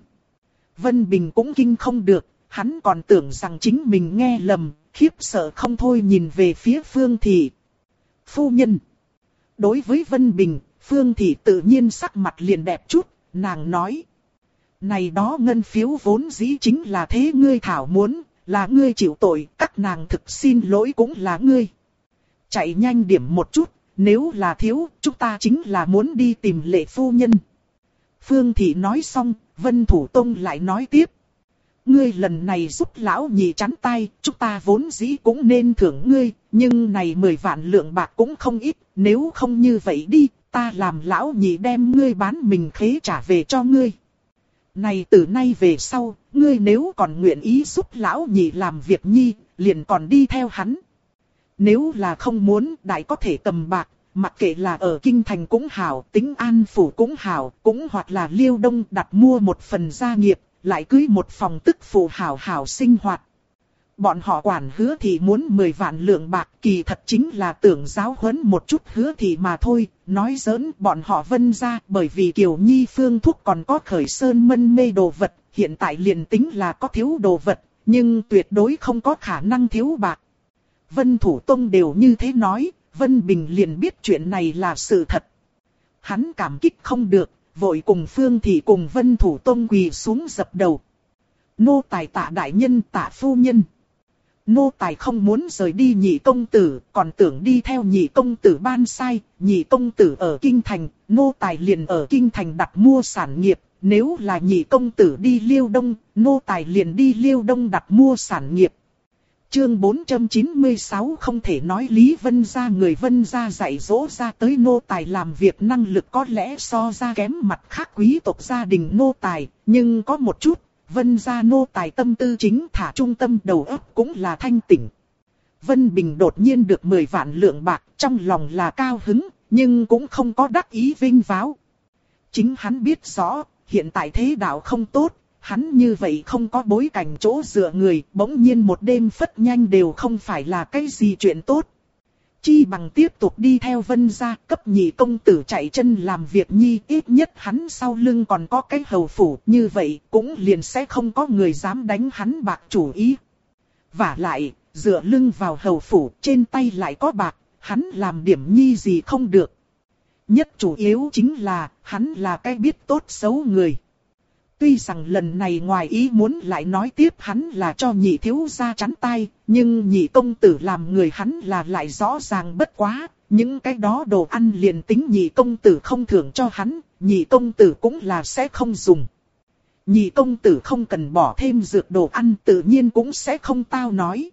Speaker 1: Vân Bình cũng kinh không được, hắn còn tưởng rằng chính mình nghe lầm, khiếp sợ không thôi nhìn về phía Phương Thị. Phu nhân. Đối với Vân Bình, Phương Thị tự nhiên sắc mặt liền đẹp chút, nàng nói. Này đó ngân phiếu vốn dĩ chính là thế ngươi thảo muốn, là ngươi chịu tội, các nàng thực xin lỗi cũng là ngươi. Chạy nhanh điểm một chút, nếu là thiếu, chúng ta chính là muốn đi tìm Lệ phu nhân. Phương Thị nói xong, Vân Thủ Tông lại nói tiếp. Ngươi lần này giúp lão nhị chắn tay, chúng ta vốn dĩ cũng nên thưởng ngươi, nhưng này 10 vạn lượng bạc cũng không ít, nếu không như vậy đi, ta làm lão nhị đem ngươi bán mình khế trả về cho ngươi. Này từ nay về sau, ngươi nếu còn nguyện ý giúp lão nhị làm việc nhi, liền còn đi theo hắn. Nếu là không muốn, đại có thể cầm bạc, mặc kệ là ở Kinh Thành cũng hảo, Tĩnh An Phủ cũng hảo, cũng hoặc là Liêu Đông đặt mua một phần gia nghiệp, lại cưới một phòng tức phụ hảo hảo sinh hoạt. Bọn họ quản Hứa Thị muốn 10 vạn lượng bạc, kỳ thật chính là tưởng giáo huấn một chút Hứa Thị mà thôi. Nói giỡn, bọn họ Vân gia bởi vì Kiều Nhi phương thuốc còn có khởi sơn mân mê đồ vật, hiện tại liền tính là có thiếu đồ vật, nhưng tuyệt đối không có khả năng thiếu bạc. Vân Thủ Tông đều như thế nói, Vân Bình liền biết chuyện này là sự thật. Hắn cảm kích không được, vội cùng Phương Thị cùng Vân Thủ Tông quỳ xuống dập đầu. Nô tài tạ đại nhân, tạ phu nhân. Nô tài không muốn rời đi nhị công tử, còn tưởng đi theo nhị công tử ban sai, nhị công tử ở Kinh Thành, nô tài liền ở Kinh Thành đặt mua sản nghiệp, nếu là nhị công tử đi Liêu Đông, nô tài liền đi Liêu Đông đặt mua sản nghiệp. Chương 496 không thể nói lý Vân gia, người Vân gia dạy dỗ ra tới nô tài làm việc năng lực có lẽ so ra kém mặt khác quý tộc gia đình nô tài, nhưng có một chút, Vân gia nô tài tâm tư chính thả trung tâm đầu óc cũng là thanh tỉnh. Vân Bình đột nhiên được 10 vạn lượng bạc, trong lòng là cao hứng, nhưng cũng không có đắc ý vinh váo. Chính hắn biết rõ, hiện tại thế đạo không tốt. Hắn như vậy không có bối cảnh chỗ dựa người, bỗng nhiên một đêm phất nhanh đều không phải là cái gì chuyện tốt. Chi bằng tiếp tục đi theo Vân gia, cấp nhị công tử chạy chân làm việc nhi, ít nhất hắn sau lưng còn có cái hầu phủ, như vậy cũng liền sẽ không có người dám đánh hắn bạc chủ ý. Vả lại, dựa lưng vào hầu phủ, trên tay lại có bạc, hắn làm điểm nhi gì không được. Nhất chủ yếu chính là, hắn là cái biết tốt xấu người. Tuy rằng lần này ngoài ý muốn lại nói tiếp hắn là cho nhị thiếu gia chắn tay, nhưng nhị công tử làm người hắn là lại rõ ràng bất quá, những cái đó đồ ăn liền tính nhị công tử không thưởng cho hắn, nhị công tử cũng là sẽ không dùng. Nhị công tử không cần bỏ thêm dược đồ ăn tự nhiên cũng sẽ không tao nói.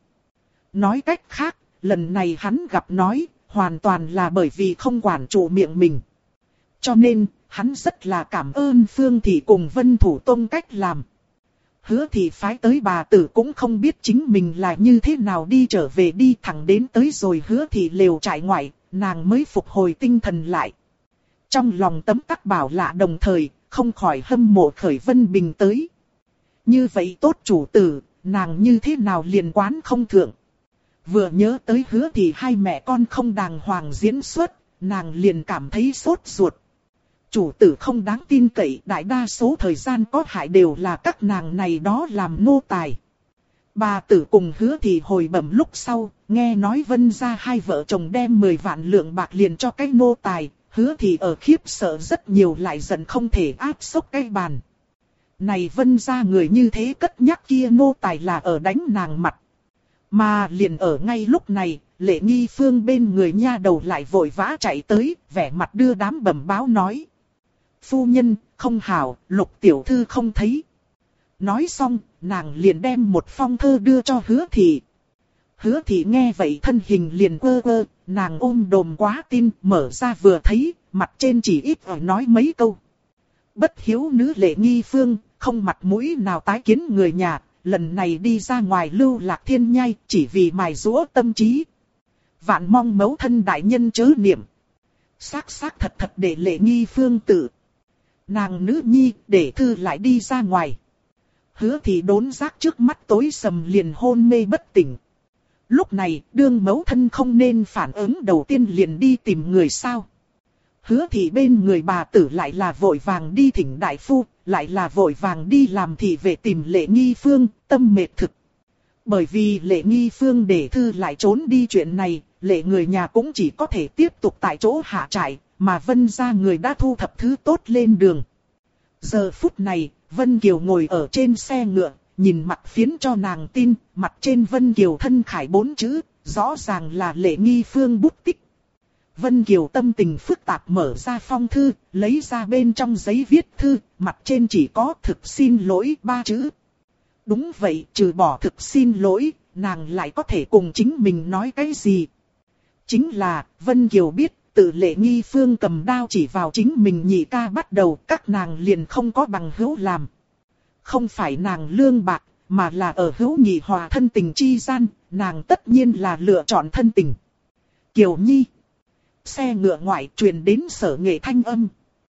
Speaker 1: Nói cách khác, lần này hắn gặp nói, hoàn toàn là bởi vì không quản trụ miệng mình. Cho nên, hắn rất là cảm ơn Phương Thị cùng Vân Thủ Tông cách làm. Hứa Thị phái tới bà tử cũng không biết chính mình là như thế nào đi trở về đi thẳng đến tới rồi Hứa Thị lều trại ngoại, nàng mới phục hồi tinh thần lại. Trong lòng tấm tắc bảo lạ đồng thời, không khỏi hâm mộ khởi Vân Bình tới. Như vậy tốt chủ tử, nàng như thế nào liền quán không thượng. Vừa nhớ tới Hứa Thị hai mẹ con không đàng hoàng diễn xuất, nàng liền cảm thấy sốt ruột. Chủ tử không đáng tin cậy, đại đa số thời gian có hại đều là các nàng này đó làm nô tài. Bà tử cùng Hứa Thị hồi bẩm lúc sau, nghe nói Vân gia hai vợ chồng đem 10 vạn lượng bạc liền cho cái nô tài, Hứa Thị ở khiếp sợ rất nhiều lại giận không thể áp xúc cái bàn. Này Vân gia người như thế cất nhắc kia nô tài là ở đánh nàng mặt. Mà liền ở ngay lúc này, Lệ Nghi Phương bên người nha đầu lại vội vã chạy tới, vẻ mặt đưa đám bẩm báo nói. Phu nhân, không hảo, Lục tiểu thư không thấy. Nói xong, nàng liền đem một phong thơ đưa cho Hứa Thị. Hứa Thị nghe vậy thân hình liền quơ quơ, nàng ôm đồm quá tin, mở ra vừa thấy, mặt trên chỉ ít ở nói mấy câu. Bất hiếu nữ Lệ Nghi Phương, không mặt mũi nào tái kiến người nhà, lần này đi ra ngoài lưu lạc thiên nhai, chỉ vì mài giũa tâm trí. Vạn mong mẫu thân đại nhân chớ niệm. Xác thật thật để Lệ Nghi Phương tự. Nàng nữ nhi để thư lại đi ra ngoài. Hứa Thị đốn giác trước mắt tối sầm liền hôn mê bất tỉnh. Lúc này đương mẫu thân không nên phản ứng đầu tiên liền đi tìm người sao. Hứa Thị bên người bà tử lại là vội vàng đi thỉnh đại phu, lại là vội vàng đi làm thị vệ tìm Lệ Nghi Phương, tâm mệt thực. Bởi vì Lệ Nghi Phương để thư lại trốn đi chuyện này, Lệ người nhà cũng chỉ có thể tiếp tục tại chỗ hạ trại, mà Vân gia người đã thu thập thứ tốt lên đường. Giờ phút này, Vân Kiều ngồi ở trên xe ngựa, nhìn mặt phiến cho nàng tin, mặt trên Vân Kiều thân khải 4 chữ, rõ ràng là Lệ Nghi Phương bút tích. Vân Kiều tâm tình phức tạp mở ra phong thư, lấy ra bên trong giấy viết thư, mặt trên chỉ có thực xin lỗi 3 chữ. Đúng vậy, trừ bỏ thực xin lỗi, nàng lại có thể cùng chính mình nói cái gì? Chính là, Vân Kiều biết, tự Lệ Nghi Phương cầm đao chỉ vào chính mình nhị ca bắt đầu, các nàng liền không có bằng hữu làm. Không phải nàng lương bạc, mà là ở hữu nhị hòa thân tình chi gian, nàng tất nhiên là lựa chọn thân tình. Kiều Nhi. Xe ngựa ngoại truyền đến Sở Nghệ thanh âm.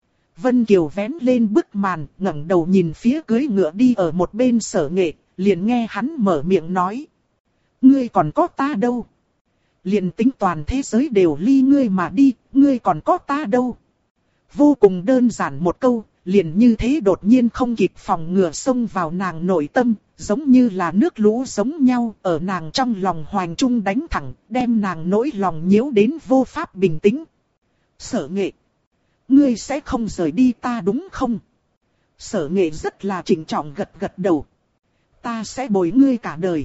Speaker 1: Vân Kiều vén lên bức màn, ngẩng đầu nhìn phía cưỡi ngựa đi ở một bên Sở Nghệ, liền nghe hắn mở miệng nói. Ngươi còn có ta đâu? Liền tính toàn thế giới đều ly ngươi mà đi, ngươi còn có ta đâu? Vô cùng đơn giản một câu, liền như thế đột nhiên không kịp phòng ngừa xông vào nàng nội tâm, giống như là nước lũ giống nhau, ở nàng trong lòng hoành trung đánh thẳng, đem nàng nỗi lòng nhiễu đến vô pháp bình tĩnh. Sở Nghệ, ngươi sẽ không rời đi ta đúng không? Sở Nghệ rất là trịnh trọng gật gật đầu. Ta sẽ bồi ngươi cả đời.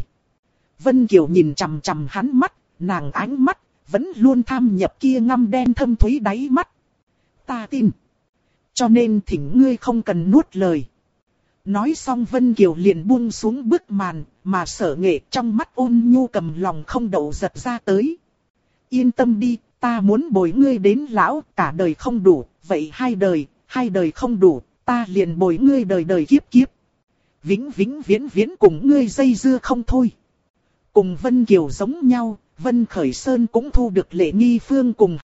Speaker 1: Vân Kiều nhìn chằm chằm hắn mắt, nàng ánh mắt vẫn luôn tham nhập kia ngăm đen thâm thúy đáy mắt. Ta tin. Cho nên thỉnh ngươi không cần nuốt lời. Nói xong Vân Kiều liền buông xuống bức màn, mà Sở Nghệ trong mắt ôn nhu cầm lòng không đậu giật ra tới. Yên tâm đi, ta muốn bồi ngươi đến lão, cả đời không đủ, vậy hai đời không đủ, ta liền bồi ngươi đời đời kiếp kiếp. Vĩnh vĩnh viễn viễn cùng ngươi dây dưa không thôi. Cùng Vân Kiều giống nhau, Vân Khởi Sơn cũng thu được Lệ Nghi Phương cùng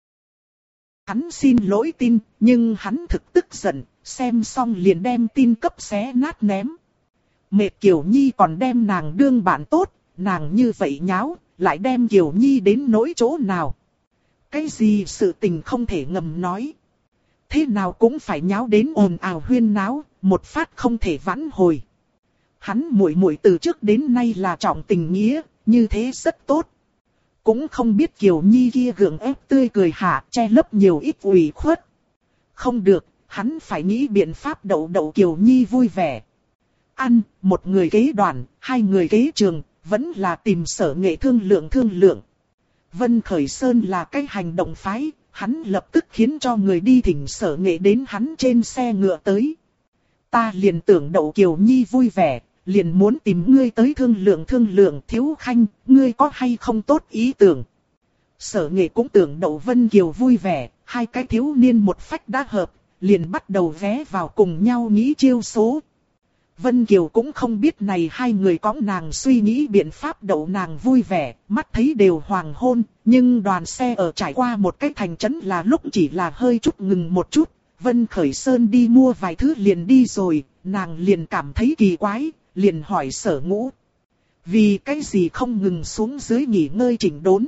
Speaker 1: hắn xin lỗi tin, nhưng hắn thực tức giận, xem xong liền đem tin cấp xé nát ném. Mệt Kiều Nhi còn đem nàng đương bạn tốt, nàng như vậy nháo, lại đem Kiều Nhi đến nỗi chỗ nào. Cái gì sự tình không thể ngầm nói. Thế nào cũng phải nháo đến ồn ào huyên náo, một phát không thể vãn hồi. Hắn muội muội từ trước đến nay là trọng tình nghĩa, như thế rất tốt. Cũng không biết Kiều Nhi kia gượng ép tươi cười hạ che lấp nhiều ít ủy khuất. Không được, hắn phải nghĩ biện pháp đậu đậu Kiều Nhi vui vẻ. Ăn, một người kế đoàn, hai người kế trường, vẫn là tìm Sở Nghệ thương lượng. Vân Khởi Sơn là cái hành động phái, hắn lập tức khiến cho người đi thỉnh Sở Nghệ đến hắn trên xe ngựa tới. Ta liền tưởng đậu Kiều Nhi vui vẻ, liền muốn tìm ngươi tới thương lượng Thiếu Khanh, ngươi có hay không tốt ý tưởng. Sở Nghệ cũng tưởng đậu Vân Kiều vui vẻ, hai cái thiếu niên một phách đã hợp, liền bắt đầu vé vào cùng nhau nghĩ chiêu số. Vân Kiều cũng không biết này hai người có nàng suy nghĩ biện pháp đậu nàng vui vẻ, mắt thấy đều hoàng hôn, nhưng đoàn xe ở trải qua một cái thành trấn là lúc chỉ là hơi chút ngừng một chút. Vân Khởi Sơn đi mua vài thứ liền đi rồi, nàng liền cảm thấy kỳ quái, liền hỏi Sở Ngũ. Vì cái gì không ngừng xuống dưới nghỉ ngơi chỉnh đốn?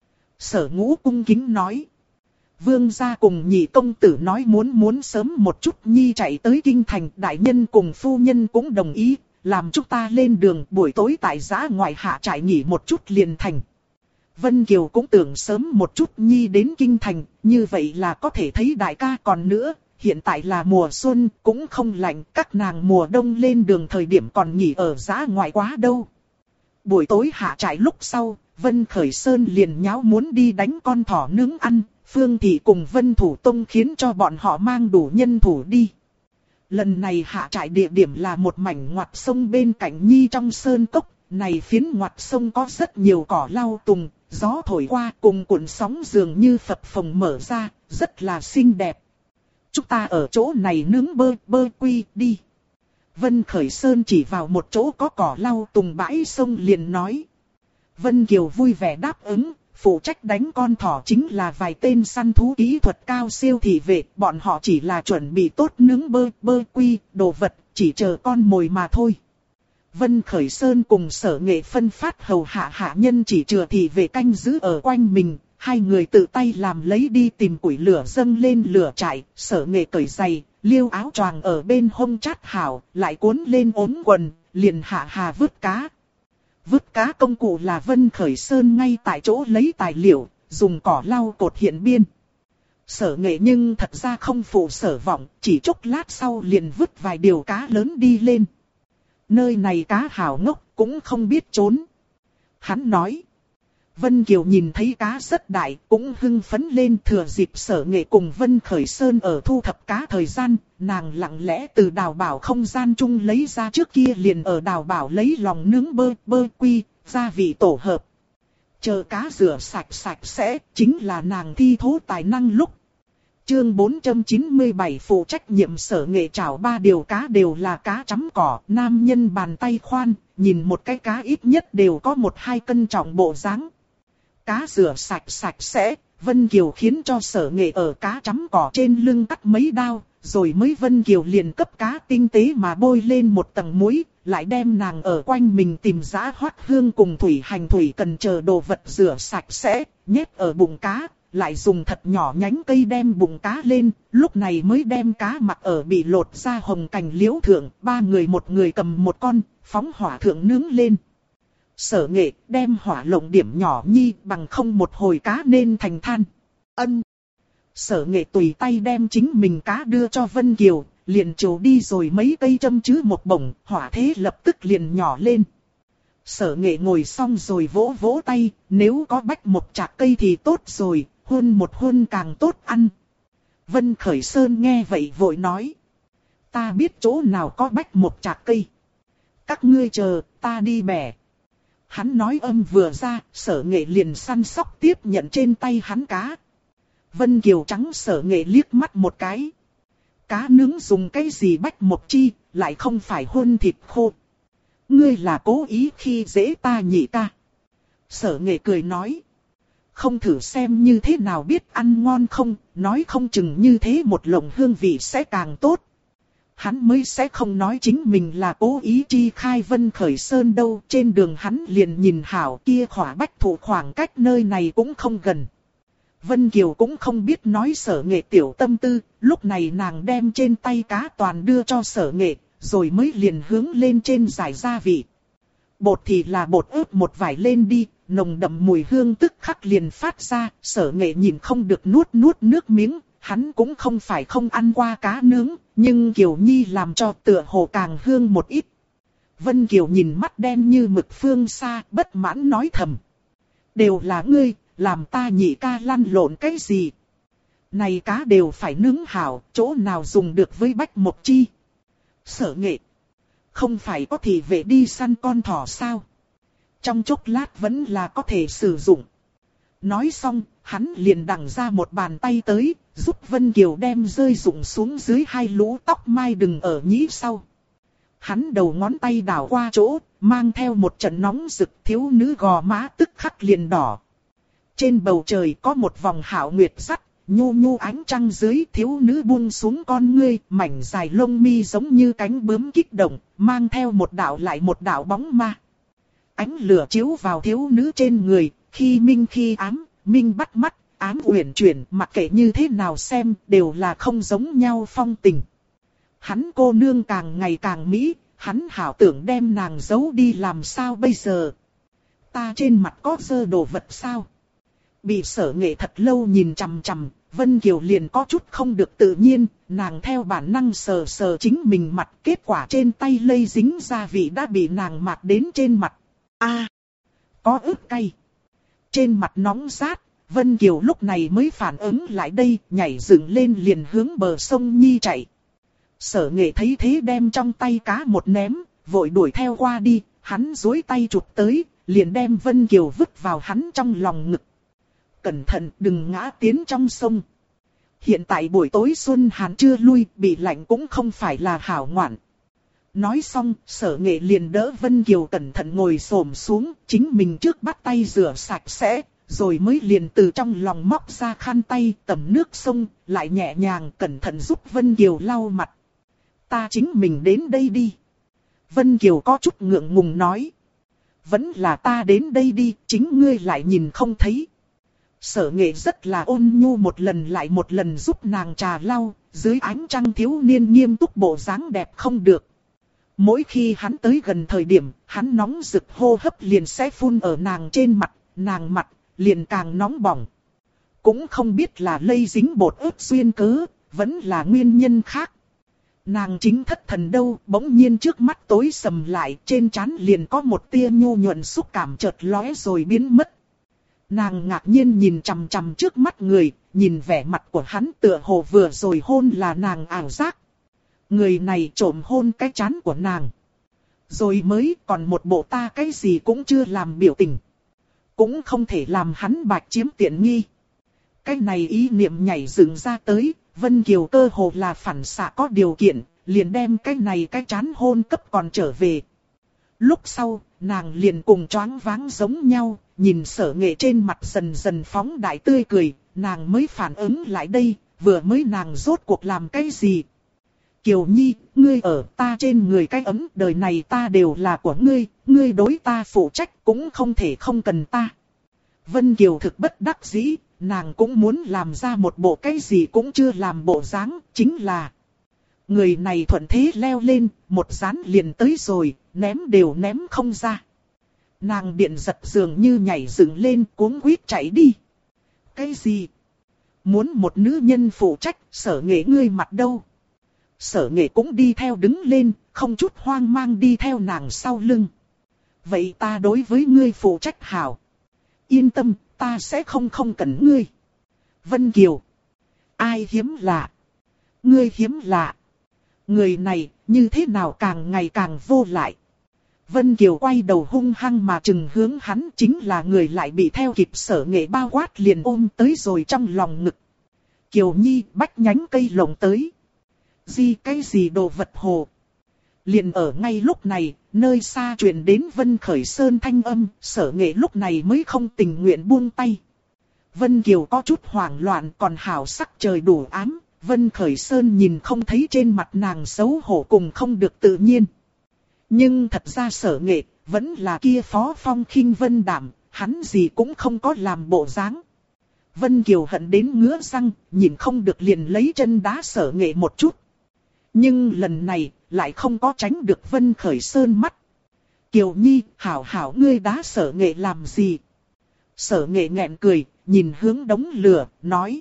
Speaker 1: Sở Ngũ cung kính nói. Vương gia cùng nhị công tử nói muốn sớm một chút nhi chạy tới kinh thành, đại nhân cùng phu nhân cũng đồng ý, làm chúng ta lên đường buổi tối tại giã ngoại hạ trại nghỉ một chút liền thành. Vân Kiều cũng tưởng sớm một chút nhi đến kinh thành, như vậy là có thể thấy đại ca còn nữa, hiện tại là mùa xuân cũng không lạnh, các nàng mùa đông lên đường thời điểm còn nghỉ ở giã ngoại quá đâu. Buổi tối hạ trại lúc sau, Vân Khởi Sơn liền nháo muốn đi đánh con thỏ nướng ăn. Phương Thị cùng Vân Thủ Tông khiến cho bọn họ mang đủ nhân thủ đi. Lần này hạ trại địa điểm là một mảnh ngoặt sông bên cạnh nhi trong sơn cốc. Này phiến ngoặt sông có rất nhiều cỏ lau tùng, gió thổi qua cùng cuộn sóng dường như phập phồng mở ra, rất là xinh đẹp. Chúng ta ở chỗ này nướng bơ quy đi. Vân Khởi Sơn chỉ vào một chỗ có cỏ lau tùng bãi sông liền nói. Vân Kiều vui vẻ đáp ứng. Phụ trách đánh con thỏ chính là vài tên săn thú kỹ thuật cao siêu thị vệ, bọn họ chỉ là chuẩn bị tốt nướng bơ quy, đồ vật, chỉ chờ con mồi mà thôi. Vân Khởi Sơn cùng Sở Nghệ phân phát hầu hạ nhân chỉ chừa thị vệ canh giữ ở quanh mình, hai người tự tay làm lấy đi tìm củi lửa dâng lên lửa trại, Sở Nghệ cởi giày, liêu áo choàng ở bên hông chát hảo, lại cuốn lên ốm quần, liền hạ vứt cá. Vứt cá công cụ là Vân Khởi Sơn ngay tại chỗ lấy tài liệu, dùng cỏ lau cột hiện biên. Sở Nghệ nhưng thật ra không phụ sở vọng, chỉ chốc lát sau liền vứt vài điều cá lớn đi lên. Nơi này cá hảo ngốc, cũng không biết trốn. Hắn nói. Vân Kiều nhìn thấy cá rất đại, cũng hưng phấn lên thừa dịp Sở Nghệ cùng Vân Khởi Sơn ở thu thập cá thời gian, nàng lặng lẽ từ đào bảo không gian chung lấy ra trước kia liền ở đào bảo lấy lòng nướng bơ quy, gia vị tổ hợp. Chờ cá rửa sạch sẽ, chính là nàng thi thố tài năng lúc. Chương 497 phụ trách nhiệm Sở Nghệ chảo 3 điều cá đều là cá chấm cỏ, nam nhân bàn tay khoan, nhìn một cái cá ít nhất đều có 1-2 cân trọng bộ dáng. Cá rửa sạch sẽ, Vân Kiều khiến cho Sở Nghệ ở cá chấm cỏ trên lưng cắt mấy đao, rồi mới Vân Kiều liền cấp cá tinh tế mà bôi lên một tầng muối, lại đem nàng ở quanh mình tìm giã hoát hương cùng thủy hành thủy cần chờ đồ vật rửa sạch sẽ, nhét ở bụng cá, lại dùng thật nhỏ nhánh cây đem bụng cá lên, lúc này mới đem cá mặc ở bị lột ra hồng cành liễu thượng, 3 người một người cầm một con, phóng hỏa thượng nướng lên. Sở Nghệ đem hỏa lộng điểm nhỏ nhi bằng không một hồi cá nên thành than. Ân. Sở Nghệ tùy tay đem chính mình cá đưa cho Vân Kiều, liền trổ đi rồi mấy cây châm chứ một bổng, hỏa thế lập tức liền nhỏ lên. Sở Nghệ ngồi xong rồi vỗ vỗ tay, nếu có bách một chạc cây thì tốt rồi, hun một hun càng tốt ăn. Vân Khởi Sơn nghe vậy vội nói. Ta biết chỗ nào có bách một chạc cây. Các ngươi chờ, ta đi bẻ. Hắn nói âm vừa ra, Sở Nghệ liền săn sóc tiếp nhận trên tay hắn cá. Vân Kiều trắng Sở Nghệ liếc mắt một cái. Cá nướng dùng cái gì bách một chi, lại không phải hun thịt khô. Ngươi là cố ý khi dễ ta nhị ca. Sở Nghệ cười nói. Không thử xem như thế nào biết ăn ngon không, nói không chừng như thế một lồng hương vị sẽ càng tốt. Hắn mới sẽ không nói chính mình là cố ý chi khai Vân Khởi Sơn đâu. Trên đường hắn liền nhìn hảo kia khỏa bách thụ khoảng cách nơi này cũng không gần. Vân Kiều cũng không biết nói Sở Nghệ tiểu tâm tư, lúc này nàng đem trên tay cá toàn đưa cho Sở Nghệ, rồi mới liền hướng lên trên giải gia vị. Bột thì là bột ướp một vải lên đi, nồng đậm mùi hương tức khắc liền phát ra, Sở Nghệ nhìn không được nuốt nước miếng, hắn cũng không phải không ăn qua cá nướng, nhưng Kiều Nhi làm cho tựa hồ càng hương một ít. Vân Kiều nhìn mắt đen như mực phương xa, bất mãn nói thầm. Đều là ngươi, làm ta nhị ca lăn lộn cái gì? Này cá đều phải nướng hảo, chỗ nào dùng được với bách một chi? Sở Nghệ. Không phải có thị vệ đi săn con thỏ sao? Trong chốc lát vẫn là có thể sử dụng. Nói xong, hắn liền đằng ra một bàn tay tới, giúp Vân Kiều đem rơi rụng xuống dưới hai lũ tóc mai đừng ở nhĩ sau. Hắn đầu ngón tay đảo qua chỗ, mang theo một trận nóng rực, thiếu nữ gò má tức khắc liền đỏ. Trên bầu trời có một vòng hảo nguyệt sắt, nhu nhu ánh trăng dưới, thiếu nữ buông xuống con ngươi, mảnh dài lông mi giống như cánh bướm kích động, mang theo một đạo lại một đạo bóng ma. Ánh lửa chiếu vào thiếu nữ trên người, khi minh khi ám, minh bắt mắt, ám uyển chuyển, mặc kệ như thế nào xem, đều là không giống nhau phong tình. Hắn cô nương càng ngày càng mỹ, hắn hảo tưởng đem nàng giấu đi làm sao bây giờ? Ta trên mặt có dơ đồ vật sao? Bị Sở Nghệ thật lâu nhìn chằm chằm, Vân Kiều liền có chút không được tự nhiên, nàng theo bản năng sờ sờ chính mình mặt, kết quả trên tay lây dính gia vị đã bị nàng mạt đến trên mặt. Có ớt cay. Trên mặt nóng rát, Vân Kiều lúc này mới phản ứng lại đây, nhảy dựng lên liền hướng bờ sông Nhi chạy. Sở Nghệ thấy thế đem trong tay cá một ném, vội đuổi theo qua đi, hắn duỗi tay chụp tới, liền đem Vân Kiều vứt vào hắn trong lòng ngực. Cẩn thận đừng ngã tiến trong sông. Hiện tại buổi tối xuân hàn chưa lui, bị lạnh cũng không phải là hảo ngoạn. Nói xong, Sở Nghệ liền đỡ Vân Kiều cẩn thận ngồi xổm xuống, chính mình trước bắt tay rửa sạch sẽ, rồi mới liền từ trong lòng móc ra khăn tay tẩm nước sông, lại nhẹ nhàng cẩn thận giúp Vân Kiều lau mặt. Ta chính mình đến đây đi. Vân Kiều có chút ngượng ngùng nói. Vẫn là ta đến đây đi, chính ngươi lại nhìn không thấy. Sở Nghệ rất là ôn nhu một lần lại một lần giúp nàng trà lau, dưới ánh trăng thiếu niên nghiêm túc bộ dáng đẹp không được. Mỗi khi hắn tới gần thời điểm, hắn nóng rực hô hấp liền sẽ phun ở nàng trên mặt, nàng mặt liền càng nóng bỏng. Cũng không biết là lây dính bột ớt duyên cớ, vẫn là nguyên nhân khác. Nàng chính thất thần đâu, bỗng nhiên trước mắt tối sầm lại, trên trán liền có một tia nhu nhuận xúc cảm chợt lóe rồi biến mất. Nàng ngạc nhiên nhìn chằm chằm trước mắt người, nhìn vẻ mặt của hắn tựa hồ vừa rồi hôn là nàng ảo giác. Người này trộm hôn cái trán của nàng. Rồi mới còn một bộ ta cái gì cũng chưa làm biểu tình. Cũng không thể làm hắn bạch chiếm tiện nghi. Cái này ý niệm nhảy dựng ra tới, Vân Kiều cơ hồ là phản xạ có điều kiện, liền đem cái này cái trán hôn cấp còn trở về. Lúc sau, nàng liền cùng choáng váng giống nhau, nhìn Sở Nghệ trên mặt dần dần phóng đại tươi cười, nàng mới phản ứng lại đây, vừa mới nàng rốt cuộc làm cái gì. Kiều Nhi, ngươi ở ta trên người cái ấm, đời này ta đều là của ngươi, ngươi đối ta phụ trách cũng không thể không cần ta. Vân Kiều thực bất đắc dĩ, nàng cũng muốn làm ra một bộ cái gì cũng chưa làm bộ dáng, chính là người này thuận thế leo lên, một dán liền tới rồi, ném đều ném không ra. Nàng điện giật dường như nhảy dựng lên cuống quýt chạy đi. Cái gì? Muốn một nữ nhân phụ trách, Sở Nghệ ngươi mặt đâu? Sở Nghệ cũng đi theo đứng lên, không chút hoang mang đi theo nàng sau lưng. Vậy ta đối với ngươi phụ trách hảo. Yên tâm, ta sẽ không cần ngươi. Vân Kiều. Ai hiếm lạ? Ngươi hiếm lạ. Người này, như thế nào càng ngày càng vô lại. Vân Kiều quay đầu hung hăng mà chừng hướng hắn, chính là người lại bị theo kịp Sở Nghệ bao quát liền ôm tới rồi trong lòng ngực. Kiều Nhi bách nhánh cây lồng tới. Cái gì đồ vật hồ. Liền ở ngay lúc này, nơi xa truyền đến Vân Khởi Sơn thanh âm, Sở Nghệ lúc này mới không tình nguyện buông tay. Vân Kiều có chút hoảng loạn, còn hảo sắc trời đủ ám, Vân Khởi Sơn nhìn không thấy trên mặt nàng xấu hổ cùng không được tự nhiên. Nhưng thật ra Sở Nghệ, vẫn là kia phó phong khinh vân đạm, hắn gì cũng không có làm bộ dáng. Vân Kiều hận đến ngứa răng, nhìn không được liền lấy chân đá Sở Nghệ một chút. Nhưng lần này, lại không có tránh được Vân Khởi Sơn mắt. Kiều Nhi, hảo hảo ngươi đá Sở Nghệ làm gì? Sở Nghệ nghẹn cười, nhìn hướng đống lửa, nói.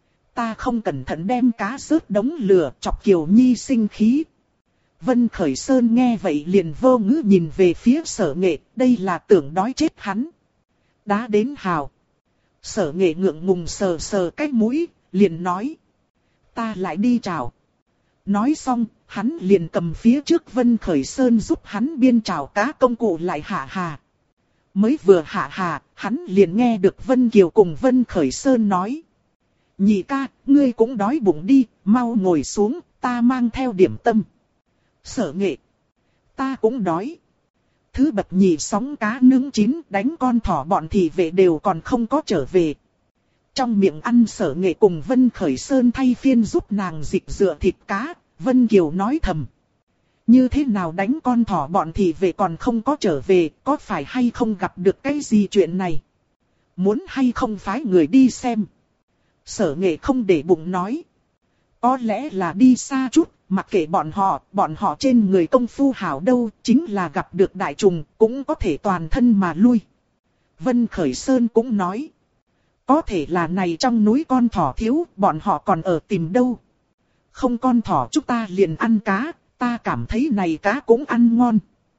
Speaker 1: Ta không cẩn thận đem cá rớt đống lửa, chọc Kiều Nhi sinh khí. Vân Khởi Sơn nghe vậy liền vô ngữ nhìn về phía Sở Nghệ, đây là tưởng đói chết hắn. Đá đến hào. Sở Nghệ ngượng ngùng sờ sờ cái mũi, liền nói. Ta lại đi chào. Nói xong, hắn liền cầm phía trước Vân Khởi Sơn giúp hắn biên chào cá công cụ lại hạ hà. Mới vừa hạ hà, hắn liền nghe được Vân Kiều cùng Vân Khởi Sơn nói. Nhị ca, ngươi cũng đói bụng đi, mau ngồi xuống, ta mang theo điểm tâm. Sở Nghệ. Ta cũng đói. Thứ bậc nhì sóng cá nướng chín đánh con thỏ bọn thị vệ đều còn không có trở về. Trong miệng ăn Sở Nghệ cùng Vân Khởi Sơn thay phiên giúp nàng dịch rửa thịt cá, Vân Kiều nói thầm. Như thế nào đánh con thỏ bọn thị vệ còn không có trở về, có phải hay không gặp được cái gì chuyện này? Muốn hay không phái người đi xem? Sở Nghệ không để bụng nói. Có lẽ là đi xa chút, mặc kệ bọn họ trên người công phu hảo đâu, chính là gặp được đại trùng, cũng có thể toàn thân mà lui. Vân Khởi Sơn cũng nói. Có thể là này trong núi con thỏ thiếu, bọn họ còn ở tìm đâu. Không con thỏ chúng ta liền ăn cá, ta cảm thấy này cá cũng ăn ngon.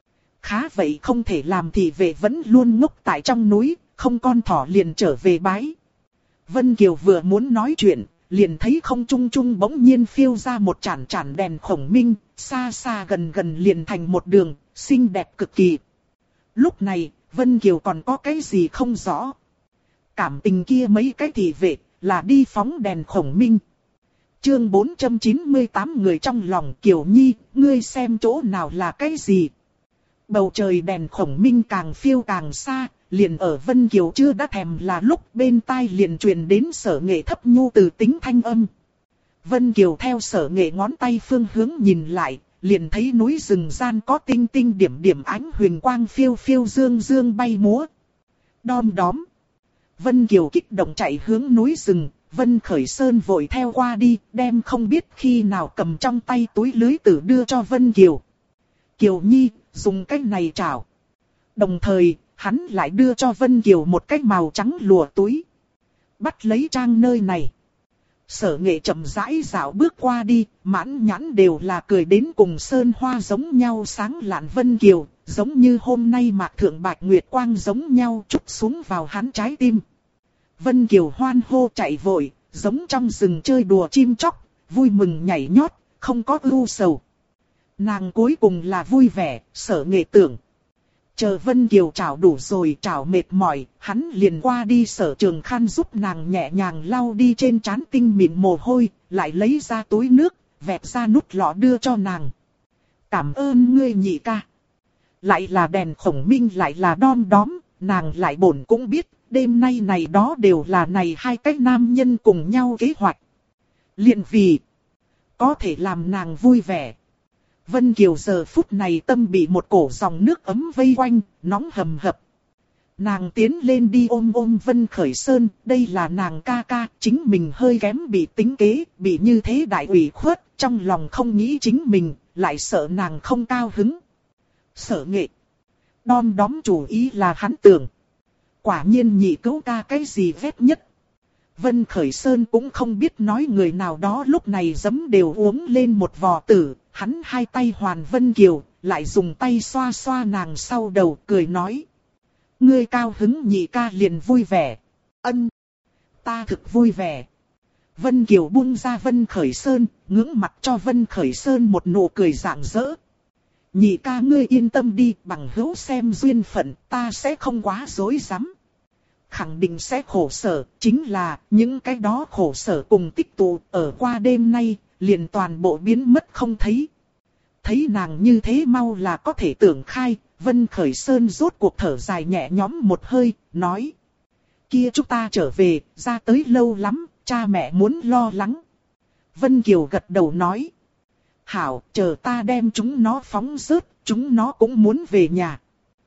Speaker 1: Khá vậy không thể làm thì vệ vẫn luôn ngốc tại trong núi, không con thỏ liền trở về bái. Vân Kiều vừa muốn nói chuyện, liền thấy không trung trung bỗng nhiên phiêu ra một chản chản đèn khổng minh, xa xa gần gần liền thành một đường, xinh đẹp cực kỳ. Lúc này, Vân Kiều còn có cái gì không rõ. Cảm tình kia mấy cái thị vệ, là đi phóng đèn khổng minh. Chương 498 người trong lòng Kiều Nhi, ngươi xem chỗ nào là cái gì. Bầu trời đèn khổng minh càng phiêu càng xa, liền ở Vân Kiều chưa đã thèm là lúc bên tai liền truyền đến Sở Nghệ thấp nhu từ tính thanh âm. Vân Kiều theo Sở Nghệ ngón tay phương hướng nhìn lại, liền thấy núi rừng gian có tinh tinh điểm điểm ánh huyền quang phiêu phiêu dương dương bay múa. Đom đóm. Vân Kiều kích động chạy hướng núi rừng, Vân Khởi Sơn vội theo qua đi, đem không biết khi nào cầm trong tay túi lưới tử đưa cho Vân Kiều. Kiều Nhi, dùng cái này chảo. Đồng thời, hắn lại đưa cho Vân Kiều một cái màu trắng lụa túi. Bắt lấy trang nơi này. Sở Nghệ chậm rãi dạo bước qua đi, mãn nhãn đều là cười đến cùng sơn hoa giống nhau sáng lạn. Vân Kiều, giống như hôm nay mạc thượng bạch nguyệt quang giống nhau trút xuống vào hắn trái tim. Vân Kiều hoan hô chạy vội, giống trong rừng chơi đùa chim chóc, vui mừng nhảy nhót, không có ưu sầu. Nàng cuối cùng là vui vẻ, Sở Nghệ tưởng. Chờ Vân Kiều chảo đủ rồi, chảo mệt mỏi, hắn liền qua đi Sở Trường Khăn giúp nàng nhẹ nhàng lau đi trên trán tinh mịn mồ hôi, lại lấy ra túi nước, vẹt ra nút lọ đưa cho nàng. Cảm ơn ngươi nhị ca. Lại là đèn khổng minh lại là đom đóm, nàng lại bổn cũng biết, đêm nay này đó đều là này hai cái nam nhân cùng nhau kế hoạch. Liền vì có thể làm nàng vui vẻ. Vân Kiều giờ phút này tâm bị một cổ dòng nước ấm vây quanh, nóng hầm hập. Nàng tiến lên đi ôm Vân Khởi Sơn, đây là nàng ca ca, chính mình hơi kém bị tính kế, bị như thế đại ủy khuất, trong lòng không nghĩ chính mình, lại sợ nàng không cao hứng. Sở Nghệ. Đom đóm chủ ý là hắn tưởng. Quả nhiên nhị cứu ca cái gì ghét nhất. Vân Khởi Sơn cũng không biết nói người nào đó lúc này giấm đều uống lên một vò tử, hắn hai tay hoàn Vân Kiều, lại dùng tay xoa xoa nàng sau đầu cười nói. Ngươi cao hứng nhị ca liền vui vẻ. Ân. Ta thực vui vẻ. Vân Kiều buông ra Vân Khởi Sơn, ngưỡng mặt cho Vân Khởi Sơn một nụ cười rạng rỡ. Nhị ca ngươi yên tâm đi, bằng hữu xem duyên phận, ta sẽ không quá dối rắm. Khẳng định sẽ khổ sở, chính là những cái đó khổ sở cùng tích tụ ở qua đêm nay, liền toàn bộ biến mất không thấy. Thấy nàng như thế mau là có thể tưởng khai, Vân Khởi Sơn rốt cuộc thở dài nhẹ nhõm một hơi, nói. Kia chúng ta trở về, ra tới lâu lắm, cha mẹ muốn lo lắng. Vân Kiều gật đầu nói. Hảo, chờ ta đem chúng nó phóng rớt, chúng nó cũng muốn về nhà.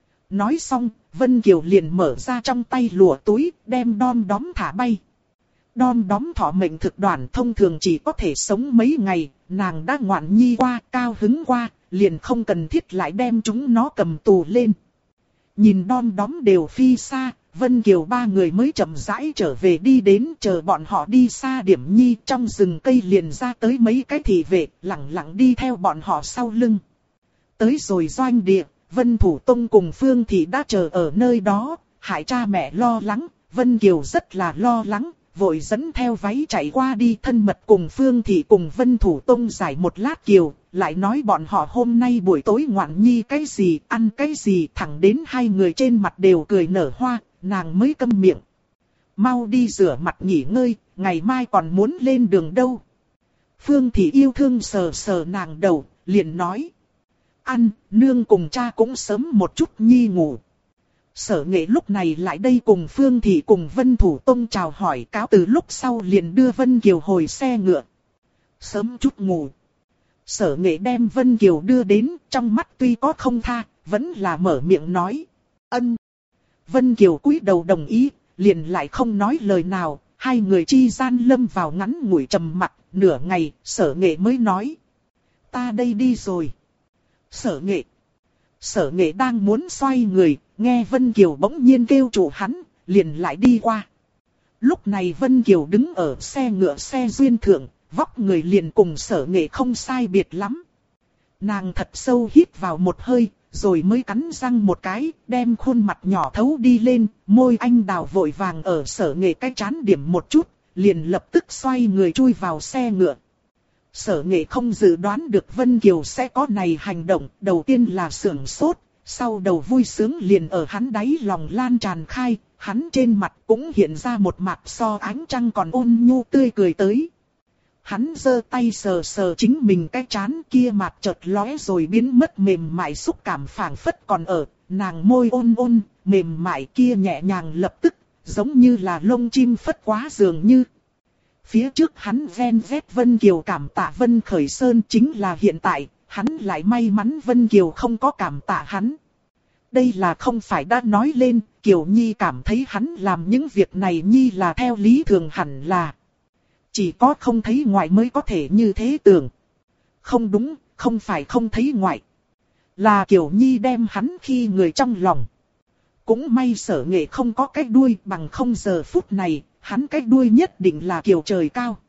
Speaker 1: Nói xong, Vân Kiều liền mở ra trong tay lụa túi, đem đom đóm thả bay. Đom đóm thọ mệnh thực đoàn thông thường chỉ có thể sống mấy ngày, nàng đã ngoạn nhi qua, cao hứng qua, liền không cần thiết lại đem chúng nó cầm tù lên. Nhìn đom đóm đều phi xa, Vân Kiều ba người mới chậm rãi trở về đi đến, chờ bọn họ đi xa điểm nhi, trong rừng cây liền ra tới mấy cái thị vệ, lẳng lặng đi theo bọn họ sau lưng. Tới rồi doanh địa, Vân Thủ Tông cùng Phương Thị đã chờ ở nơi đó, hại cha mẹ lo lắng, Vân Kiều rất là lo lắng, vội dẫn theo váy chạy qua đi, thân mật cùng Phương Thị cùng Vân Thủ Tông giải một lát Kiều, lại nói bọn họ hôm nay buổi tối ngoạn nhi cái gì, ăn cái gì, thẳng đến hai người trên mặt đều cười nở hoa, nàng mới câm miệng. Mau đi rửa mặt nghỉ ngơi, ngày mai còn muốn lên đường đâu. Phương Thị yêu thương sờ sờ nàng đầu, liền nói. Ăn, nương cùng cha cũng sớm một chút nhi ngủ. Sở Nghệ lúc này lại đây cùng Phương Thị cùng Vân Thủ Tông chào hỏi, cáo từ lúc sau liền đưa Vân Kiều hồi xe ngựa. Sớm chút ngủ. Sở Nghệ đem Vân Kiều đưa đến, trong mắt tuy có không tha, vẫn là mở miệng nói. Ân. Vân Kiều cúi đầu đồng ý, liền lại không nói lời nào, hai người chi gian lâm vào ngắn ngủi trầm mặc, nửa ngày, Sở Nghệ mới nói. Ta đây đi rồi. Sở Nghệ. Sở Nghệ đang muốn xoay người, nghe Vân Kiều bỗng nhiên kêu chủ hắn, liền lại đi qua. Lúc này Vân Kiều đứng ở xe ngựa xe duyên thượng, vóc người liền cùng Sở Nghệ không sai biệt lắm. Nàng thật sâu hít vào một hơi, rồi mới cắn răng một cái, đem khuôn mặt nhỏ thấu đi lên, môi anh đào vội vàng ở Sở Nghệ cái trán điểm một chút, liền lập tức xoay người chui vào xe ngựa. Sở Nghệ không dự đoán được Vân Kiều sẽ có này hành động, đầu tiên là sưởng sốt, sau đầu vui sướng liền ở hắn đáy lòng lan tràn khai, hắn trên mặt cũng hiện ra một mặt so ánh trăng còn ôn nhu tươi cười tới. Hắn giơ tay sờ sờ chính mình cái trán, kia mặt chợt lóe rồi biến mất, mềm mại xúc cảm phảng phất còn ở, nàng môi ôn ôn, mềm mại kia nhẹ nhàng lập tức, giống như là lông chim phất quá dường như. Phía trước hắn ven vét Vân Kiều cảm tạ Vân Khởi Sơn, chính là hiện tại, hắn lại may mắn Vân Kiều không có cảm tạ hắn. Đây là không phải đã nói lên, Kiều Nhi cảm thấy hắn làm những việc này Nhi là theo lý thường hẳn là. Chỉ có không thấy ngoại mới có thể như thế tưởng. Không đúng, không phải không thấy ngoại. Là Kiều Nhi đem hắn khi người trong lòng. Cũng may Sở Nghệ không có cái đuôi, bằng không giờ phút này, hắn cái đuôi nhất định là Kiều trời cao.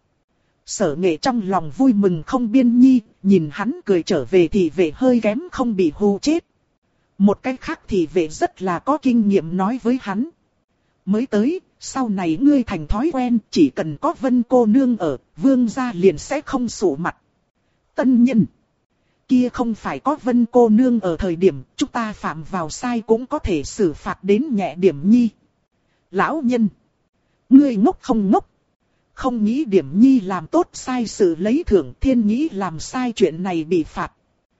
Speaker 1: Sở Nghệ trong lòng vui mừng không biên nhi, nhìn hắn cười trở về thì vệ hơi kém không bị hù chết. Một cái khác thì vệ rất là có kinh nghiệm nói với hắn. Mới tới, sau này ngươi thành thói quen, chỉ cần có Vân cô nương ở, vương gia liền sẽ không sụ mặt. Tân nhân. Kia không phải có Vân cô nương ở thời điểm, chúng ta phạm vào sai cũng có thể xử phạt đến nhẹ điểm nhi. Lão nhân. Ngươi ngốc không ngốc. Không nghĩ điểm nhi làm tốt sai sự lấy thưởng, thiên nghĩ làm sai chuyện này bị phạt.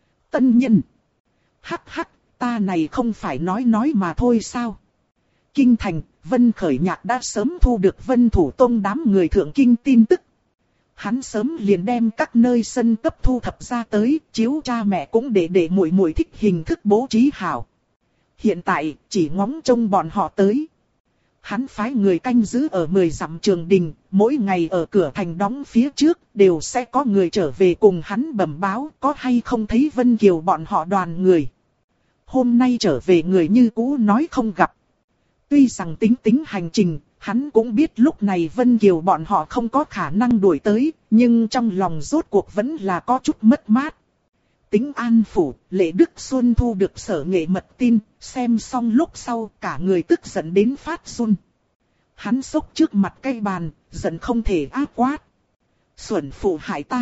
Speaker 1: Tân nhân. Hắc hắc, ta này không phải nói mà thôi sao. Kinh thành, Vân Khởi Nhạc đã sớm thu được Vân Thủ Tông đám người thượng kinh tin tức. Hắn sớm liền đem các nơi sân cấp thu thập ra tới, chiếu cha mẹ cũng để muội muội thích hình thức bố trí hảo. Hiện tại, chỉ ngóng trông bọn họ tới. Hắn phái người canh giữ ở 10 dặm trường đình, mỗi ngày ở cửa thành đóng phía trước, đều sẽ có người trở về cùng hắn bẩm báo có hay không thấy Vân Kiều bọn họ đoàn người. Hôm nay trở về người như cũ nói không gặp. Tuy rằng tính hành trình, hắn cũng biết lúc này Vân Kiều bọn họ không có khả năng đuổi tới, nhưng trong lòng rốt cuộc vẫn là có chút mất mát. Tính An Phủ, Lệ Đức Xuân thu được Sở Nghệ mật tin, xem xong lúc sau cả người tức giận đến phát run. Hắn xốc trước mặt cây bàn, giận không thể áp quát. Xuẩn phụ hại ta.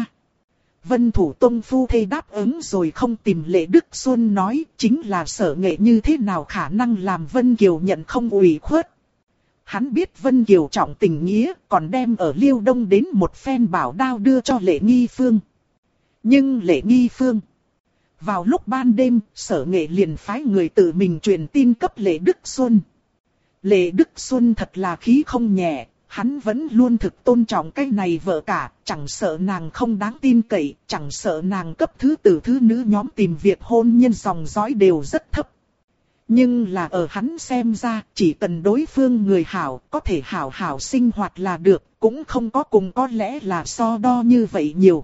Speaker 1: Vân Thủ Tông phu thê đáp ứng rồi không tìm Lệ Đức Xuân nói, chính là Sở Nghệ như thế nào khả năng làm Vân Kiều nhận không ủy khuất. Hắn biết Vân Kiều trọng tình nghĩa, còn đem ở Liêu Đông đến một phen bảo đao đưa cho Lệ Nghi Phương. Nhưng Lệ Nghi Phương, vào lúc ban đêm, Sở Nghệ liền phái người tự mình truyền tin cấp Lệ Đức Xuân. Lệ Đức Xuân thật là khí không nhẹ, hắn vẫn luôn thực tôn trọng cái này vợ cả, chẳng sợ nàng không đáng tin cậy, chẳng sợ nàng cấp thứ tử thứ nữ nhóm tìm việc hôn nhân dòng dõi đều rất thấp. Nhưng là ở hắn xem ra, chỉ cần đối phương người hảo, có thể hảo hảo sinh hoạt là được, cũng không có cùng có lẽ là so đo như vậy nhiều.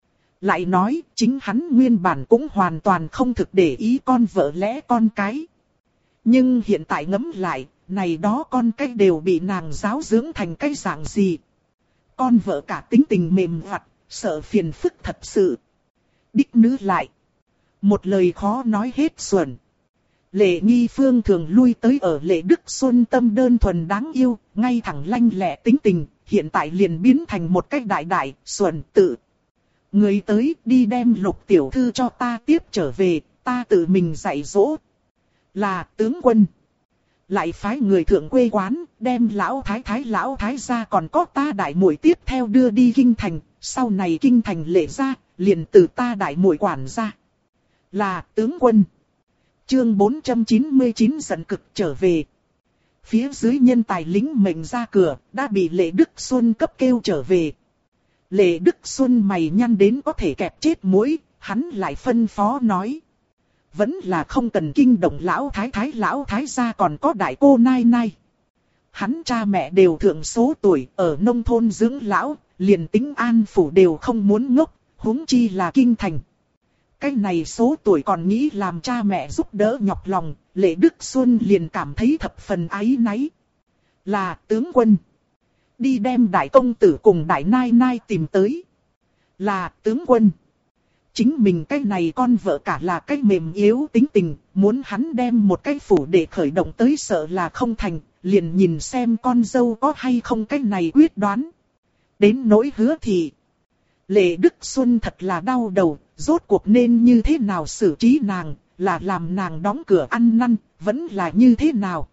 Speaker 1: Lại nói, chính hắn nguyên bản cũng hoàn toàn không thực để ý con vợ lẽ con cái. Nhưng hiện tại ngẫm lại, này đó con cái đều bị nàng giáo dưỡng thành cái dạng gì. Con vợ cả tính tình mềm vặt, sợ phiền phức thật sự. Đích nữ lại. Một lời khó nói hết xuẩn. Lệ Nghi Phương thường lui tới ở Lệ Đức Xuân tâm đơn thuần đáng yêu, ngay thẳng lanh lẹ tính tình, hiện tại liền biến thành một cái đại xuẩn tự. Người tới đi đem Lục tiểu thư cho ta tiếp trở về, ta tự mình dạy dỗ. Là tướng quân. Lại phái người thượng quê quán, đem lão thái gia còn có ta đại muội tiếp theo đưa đi kinh thành, sau này kinh thành Lệ gia, liền từ ta đại muội quản gia. Là tướng quân. Chương 499 giận cực trở về. Phía dưới nhân tài lính mệnh ra cửa, đã bị Lệ Đức Xuân cấp kêu trở về. Lệ Đức Xuân mày nhăn đến có thể kẹp chết mũi, hắn lại phân phó nói. Vẫn là không cần kinh động lão thái gia còn có đại cô nai nai. Hắn cha mẹ đều thượng số tuổi, ở nông thôn dưỡng lão, liền tính an phủ đều không muốn ngốc, huống chi là kinh thành. Cái này số tuổi còn nghĩ làm cha mẹ giúp đỡ nhọc lòng, Lệ Đức Xuân liền cảm thấy thập phần áy náy. Là tướng quân. Đi đem đại công tử cùng đại nai nai tìm tới. Là tướng quân. Chính mình cái này con vợ cả là cái mềm yếu tính tình, muốn hắn đem một cái phủ để khởi động tới sợ là không thành, liền nhìn xem con dâu có hay không cái này quyết đoán. Đến nỗi Hứa Thị. Lệ Đức Xuân thật là đau đầu, rốt cuộc nên như thế nào xử trí nàng, là làm nàng đóng cửa ăn năn, vẫn là như thế nào.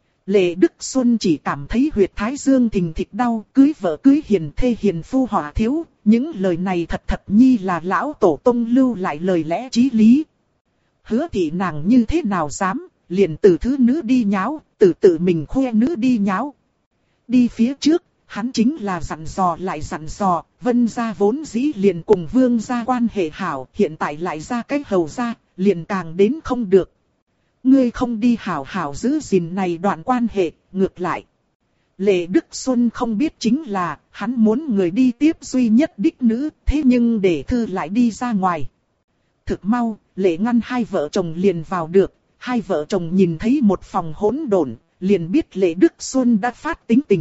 Speaker 1: Lệ Đức Xuân chỉ cảm thấy huyệt thái dương thình thịch đau, cưới vợ cưới hiền thê hiền phu họa thiếu, những lời này thật nhi là lão tổ tông lưu lại lời lẽ chí lý. Hứa Thị nàng như thế nào dám, liền từ thứ nữ đi nháo, từ tự mình khoe nữ đi nháo. Đi phía trước, hắn chính là dặn dò lại dặn dò, Vân gia vốn dĩ liền cùng Vương gia quan hệ hảo, hiện tại lại ra cái hầu gia, liền càng đến không được. Ngươi không đi hảo hảo giữ gìn này đoạn quan hệ, ngược lại. Lệ Đức Xuân không biết chính là, hắn muốn người đi tiếp duy nhất đích nữ, thế nhưng để thư lại đi ra ngoài. Thực mau, Lệ ngăn hai vợ chồng liền vào được, hai vợ chồng nhìn thấy một phòng hỗn độn, liền biết Lệ Đức Xuân đã phát tính tình.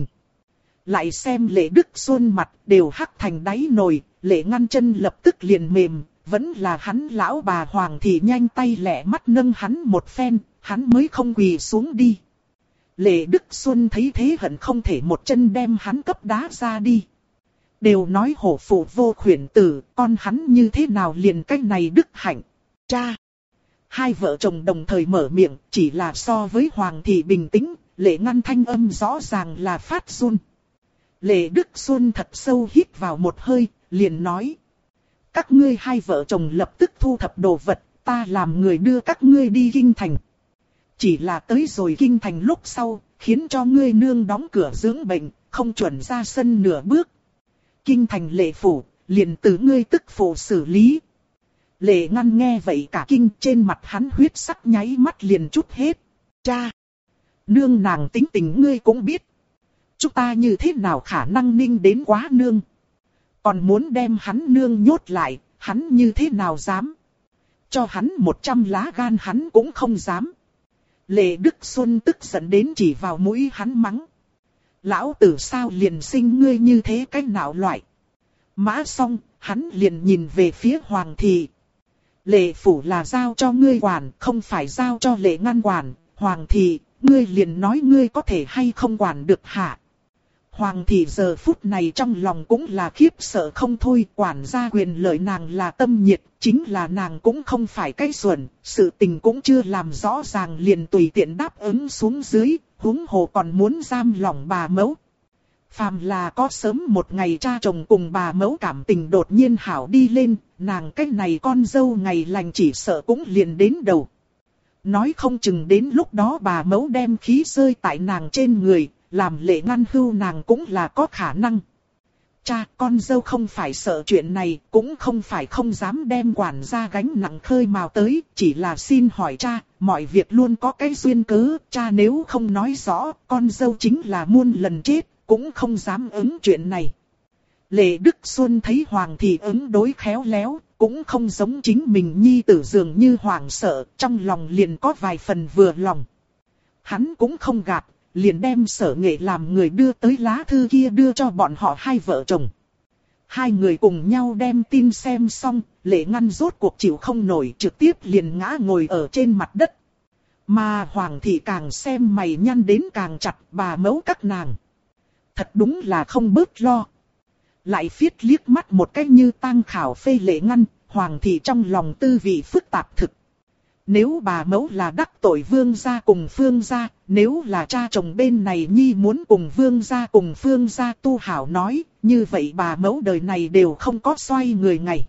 Speaker 1: Lại xem Lệ Đức Xuân mặt đều hắc thành đáy nồi, Lệ ngăn chân lập tức liền mềm, vẫn là hắn lão bà Hoàng Thị nhanh tay lẹ mắt nâng hắn một phen, hắn mới không quỳ xuống đi. Lệ Đức Xuân thấy thế hận không thể một chân đem hắn cấp đá ra đi. Đều nói hổ phụ vô khuyển tử, con hắn như thế nào liền cách này đức hạnh. Cha! Hai vợ chồng đồng thời mở miệng, chỉ là so với Hoàng Thị bình tĩnh, Lệ ngăn thanh âm rõ ràng là phát run. Lệ Đức Xuân thật sâu hít vào một hơi, liền nói. Các ngươi hai vợ chồng lập tức thu thập đồ vật, ta làm người đưa các ngươi đi kinh thành. Chỉ là tới rồi kinh thành lúc sau, khiến cho ngươi nương đóng cửa dưỡng bệnh, không chuẩn ra sân nửa bước. Kinh thành Lệ phủ, liền từ ngươi tức phụ xử lý. Lệ ngăn nghe vậy cả kinh, trên mặt hắn huyết sắc nháy mắt liền chút hết. Cha! Nương nàng tính tình ngươi cũng biết. Chúng ta như thế nào khả năng ninh đến quá nương. Còn muốn đem hắn nương nhốt lại, hắn như thế nào dám. Cho hắn 100 lá gan hắn cũng không dám. Lệ Đức Xuân tức giận đến chỉ vào mũi hắn mắng. Lão tử sao liền sinh ngươi như thế cái nào loại. Mã xong, hắn liền nhìn về phía Hoàng Thị. Lệ phủ là giao cho ngươi quản, không phải giao cho Lệ ngăn quản. Hoàng Thị, ngươi liền nói ngươi có thể hay không quản được hả? Hoàng thị giờ phút này trong lòng cũng là khiếp sợ không thôi, quản gia quyền lợi nàng là tâm nhiệt, chính là nàng cũng không phải cái xuẩn, sự tình cũng chưa làm rõ ràng liền tùy tiện đáp ứng xuống dưới, huống hồ còn muốn giam lỏng bà mẫu. Phàm là có sớm một ngày cha chồng cùng bà mẫu cảm tình đột nhiên hảo đi lên, nàng cái này con dâu ngày lành chỉ sợ cũng liền đến đầu. Nói không chừng đến lúc đó bà mẫu đem khí rơi tại nàng trên người, làm Lệ Ngăn hưu nàng cũng là có khả năng. Cha, con dâu không phải sợ chuyện này, cũng không phải không dám đem quản gia gánh nặng khơi mào tới, chỉ là xin hỏi cha, mọi việc luôn có cái duyên cớ, cha nếu không nói rõ, con dâu chính là muôn lần chết, cũng không dám ứng chuyện này. Lệ Đức Xuân thấy Hoàng thị ứng đối khéo léo, cũng không giống chính mình nhi tử dường như hoảng sợ, trong lòng liền có vài phần vừa lòng. Hắn cũng không gạt, liền đem Sở Nghệ làm người đưa tới lá thư kia đưa cho bọn họ hai vợ chồng. Hai người cùng nhau đem tin xem xong, Lệ Ngăn rốt cuộc chịu không nổi, trực tiếp liền ngã ngồi ở trên mặt đất. Mà Hoàng thị càng xem mày nhăn đến càng chặt, bà mẫu các nàng. Thật đúng là không bớt lo. Lại phiết liếc mắt một cái như tang khảo phê Lệ Ngăn, Hoàng thị trong lòng tư vị phức tạp thực. Nếu bà mẫu là đắc tội Vương gia cùng Phương gia, nếu là cha chồng bên này nhi muốn cùng Vương gia cùng Phương gia tu hảo nói, như vậy bà mẫu đời này đều không có xoay người ngày.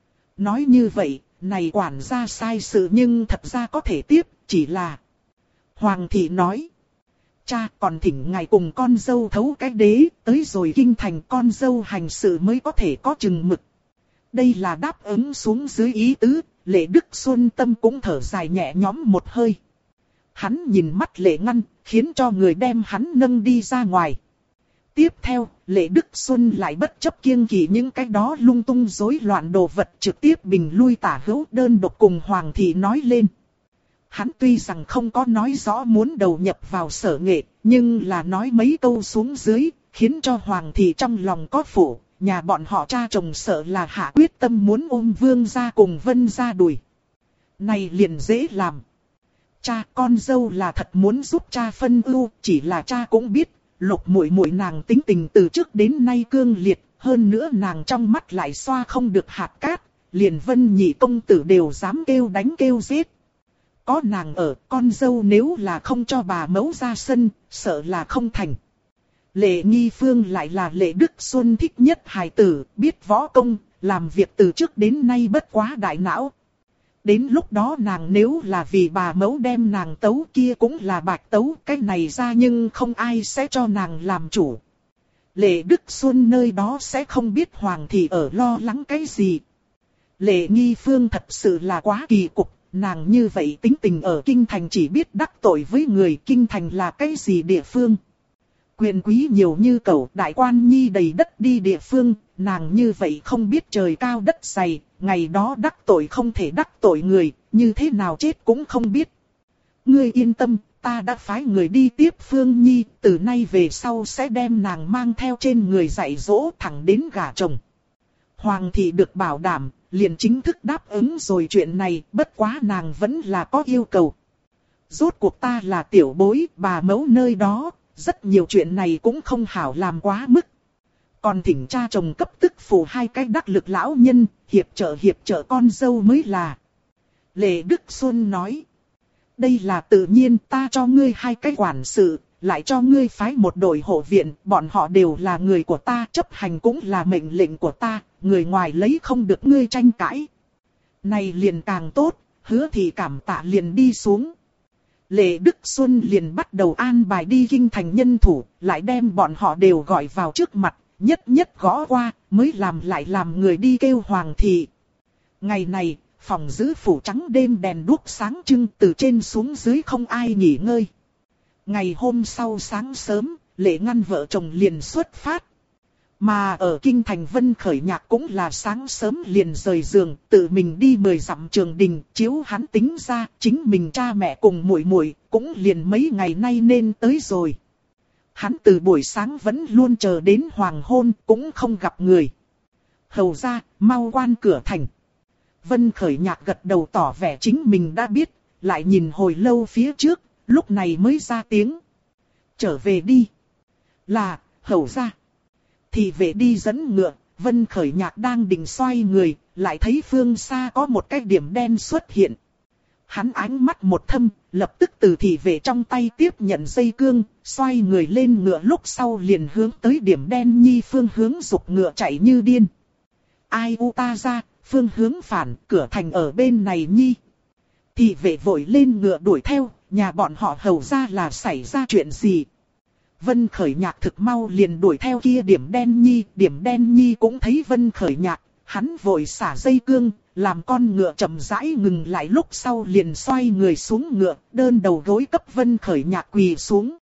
Speaker 1: Nói như vậy, này quản gia sai sự nhưng thật ra có thể tiếp, chỉ là... Hoàng thị nói, cha còn thỉnh ngài cùng con dâu thấu cái đế, tới rồi kinh thành con dâu hành sự mới có thể có chừng mực. Đây là đáp ứng xuống dưới ý tứ, Lệ Đức Xuân tâm cũng thở dài nhẹ nhõm một hơi. Hắn nhìn mắt Lệ Ngăn, khiến cho người đem hắn nâng đi ra ngoài. Tiếp theo, Lệ Đức Xuân lại bất chấp kiêng kỵ những cái đó lung tung rối loạn đồ vật trực tiếp bình lui tả hữu đơn độc cùng Hoàng thị nói lên. Hắn tuy rằng không có nói rõ muốn đầu nhập vào Sở Nghệ, nhưng là nói mấy câu xuống dưới, khiến cho Hoàng thị trong lòng có phủ. Nhà bọn họ cha chồng sợ là hạ quyết tâm muốn ôm Vương gia cùng Vân gia đuổi. Này liền dễ làm. Cha con dâu là thật muốn giúp cha phân ưu, chỉ là cha cũng biết, Lục muội muội nàng tính tình từ trước đến nay cương liệt, hơn nữa nàng trong mắt lại xoa không được hạt cát, liền Vân nhị công tử đều dám kêu đánh kêu giết. Có nàng ở, con dâu nếu là không cho bà mẫu ra sân, sợ là không thành. Lệ Nghi Phương lại là Lệ Đức Xuân thích nhất hài tử, biết võ công, làm việc từ trước đến nay bất quá đại não. Đến lúc đó nàng nếu là vì bà mẫu đem nàng tấu kia cũng là bạch tấu, cái này ra nhưng không ai sẽ cho nàng làm chủ. Lệ Đức Xuân nơi đó sẽ không biết Hoàng thị ở lo lắng cái gì. Lệ Nghi Phương thật sự là quá kỳ cục, nàng như vậy tính tình ở kinh thành chỉ biết đắc tội với người, kinh thành là cái gì địa phương. Quyền quý nhiều như cẩu, đại quan nhi đầy đất đi địa phương, nàng như vậy không biết trời cao đất dày, ngày đó đắc tội không thể đắc tội người, như thế nào chết cũng không biết. Ngươi yên tâm, ta đã phái người đi tiếp Phương Nhi, từ nay về sau sẽ đem nàng mang theo trên người dạy dỗ thẳng đến gả chồng. Hoàng thị được bảo đảm, liền chính thức đáp ứng rồi chuyện này, bất quá nàng vẫn là có yêu cầu. Rốt cuộc ta là tiểu bối, bà mẫu nơi đó. Rất nhiều chuyện này cũng không hảo làm quá mức. Còn thỉnh cha chồng cấp tức phủ hai cái đắc lực lão nhân, hiệp trợ con dâu mới là. Lệ Đức Xuân nói. Đây là tự nhiên, ta cho ngươi hai cái quản sự, lại cho ngươi phái một đội hộ viện, bọn họ đều là người của ta, chấp hành cũng là mệnh lệnh của ta, người ngoài lấy không được ngươi tranh cãi. Này liền càng tốt, hứa thì cảm tạ liền đi xuống. Lệ Đức Xuân liền bắt đầu an bài đi kinh thành nhân thủ, lại đem bọn họ đều gọi vào trước mặt, nhất nhất gõ qua, mới làm người đi kêu Hoàng thị. Ngày này, phòng giữ phủ trắng đêm đèn đuốc sáng trưng, từ trên xuống dưới không ai nghỉ ngơi. Ngày hôm sau sáng sớm, Lệ Ngăn vợ chồng liền xuất phát. Mà ở kinh thành Vân Khởi Nhạc cũng là sáng sớm liền rời giường, tự mình đi 10 dặm trường đình, chiếu hắn tính ra, chính mình cha mẹ cùng muội muội cũng liền mấy ngày nay nên tới rồi. Hắn từ buổi sáng vẫn luôn chờ đến hoàng hôn, cũng không gặp người. Hầu ra, mau quan cửa thành. Vân Khởi Nhạc gật đầu tỏ vẻ chính mình đã biết, lại nhìn hồi lâu phía trước, lúc này mới ra tiếng. Trở về đi. hầu ra. Thị vệ đi dẫn ngựa, Vân Khởi Nhạc đang định xoay người, lại thấy phương xa có một cái điểm đen xuất hiện. Hắn ánh mắt một thâm, lập tức từ thị vệ trong tay tiếp nhận dây cương, xoay người lên ngựa lúc sau liền hướng tới điểm đen nhi phương hướng dục ngựa chạy như điên. Ai u ta ra, phương hướng phản, cửa thành ở bên này nhi. Thị vệ vội lên ngựa đuổi theo, nhà bọn họ hầu ra là xảy ra chuyện gì. Vân Khởi Nhạc thực mau liền đuổi theo kia điểm đen nhi cũng thấy Vân Khởi Nhạc, hắn vội xả dây cương, làm con ngựa chậm rãi ngừng lại lúc sau liền xoay người xuống ngựa, đơn đầu gối cấp Vân Khởi Nhạc quỳ xuống.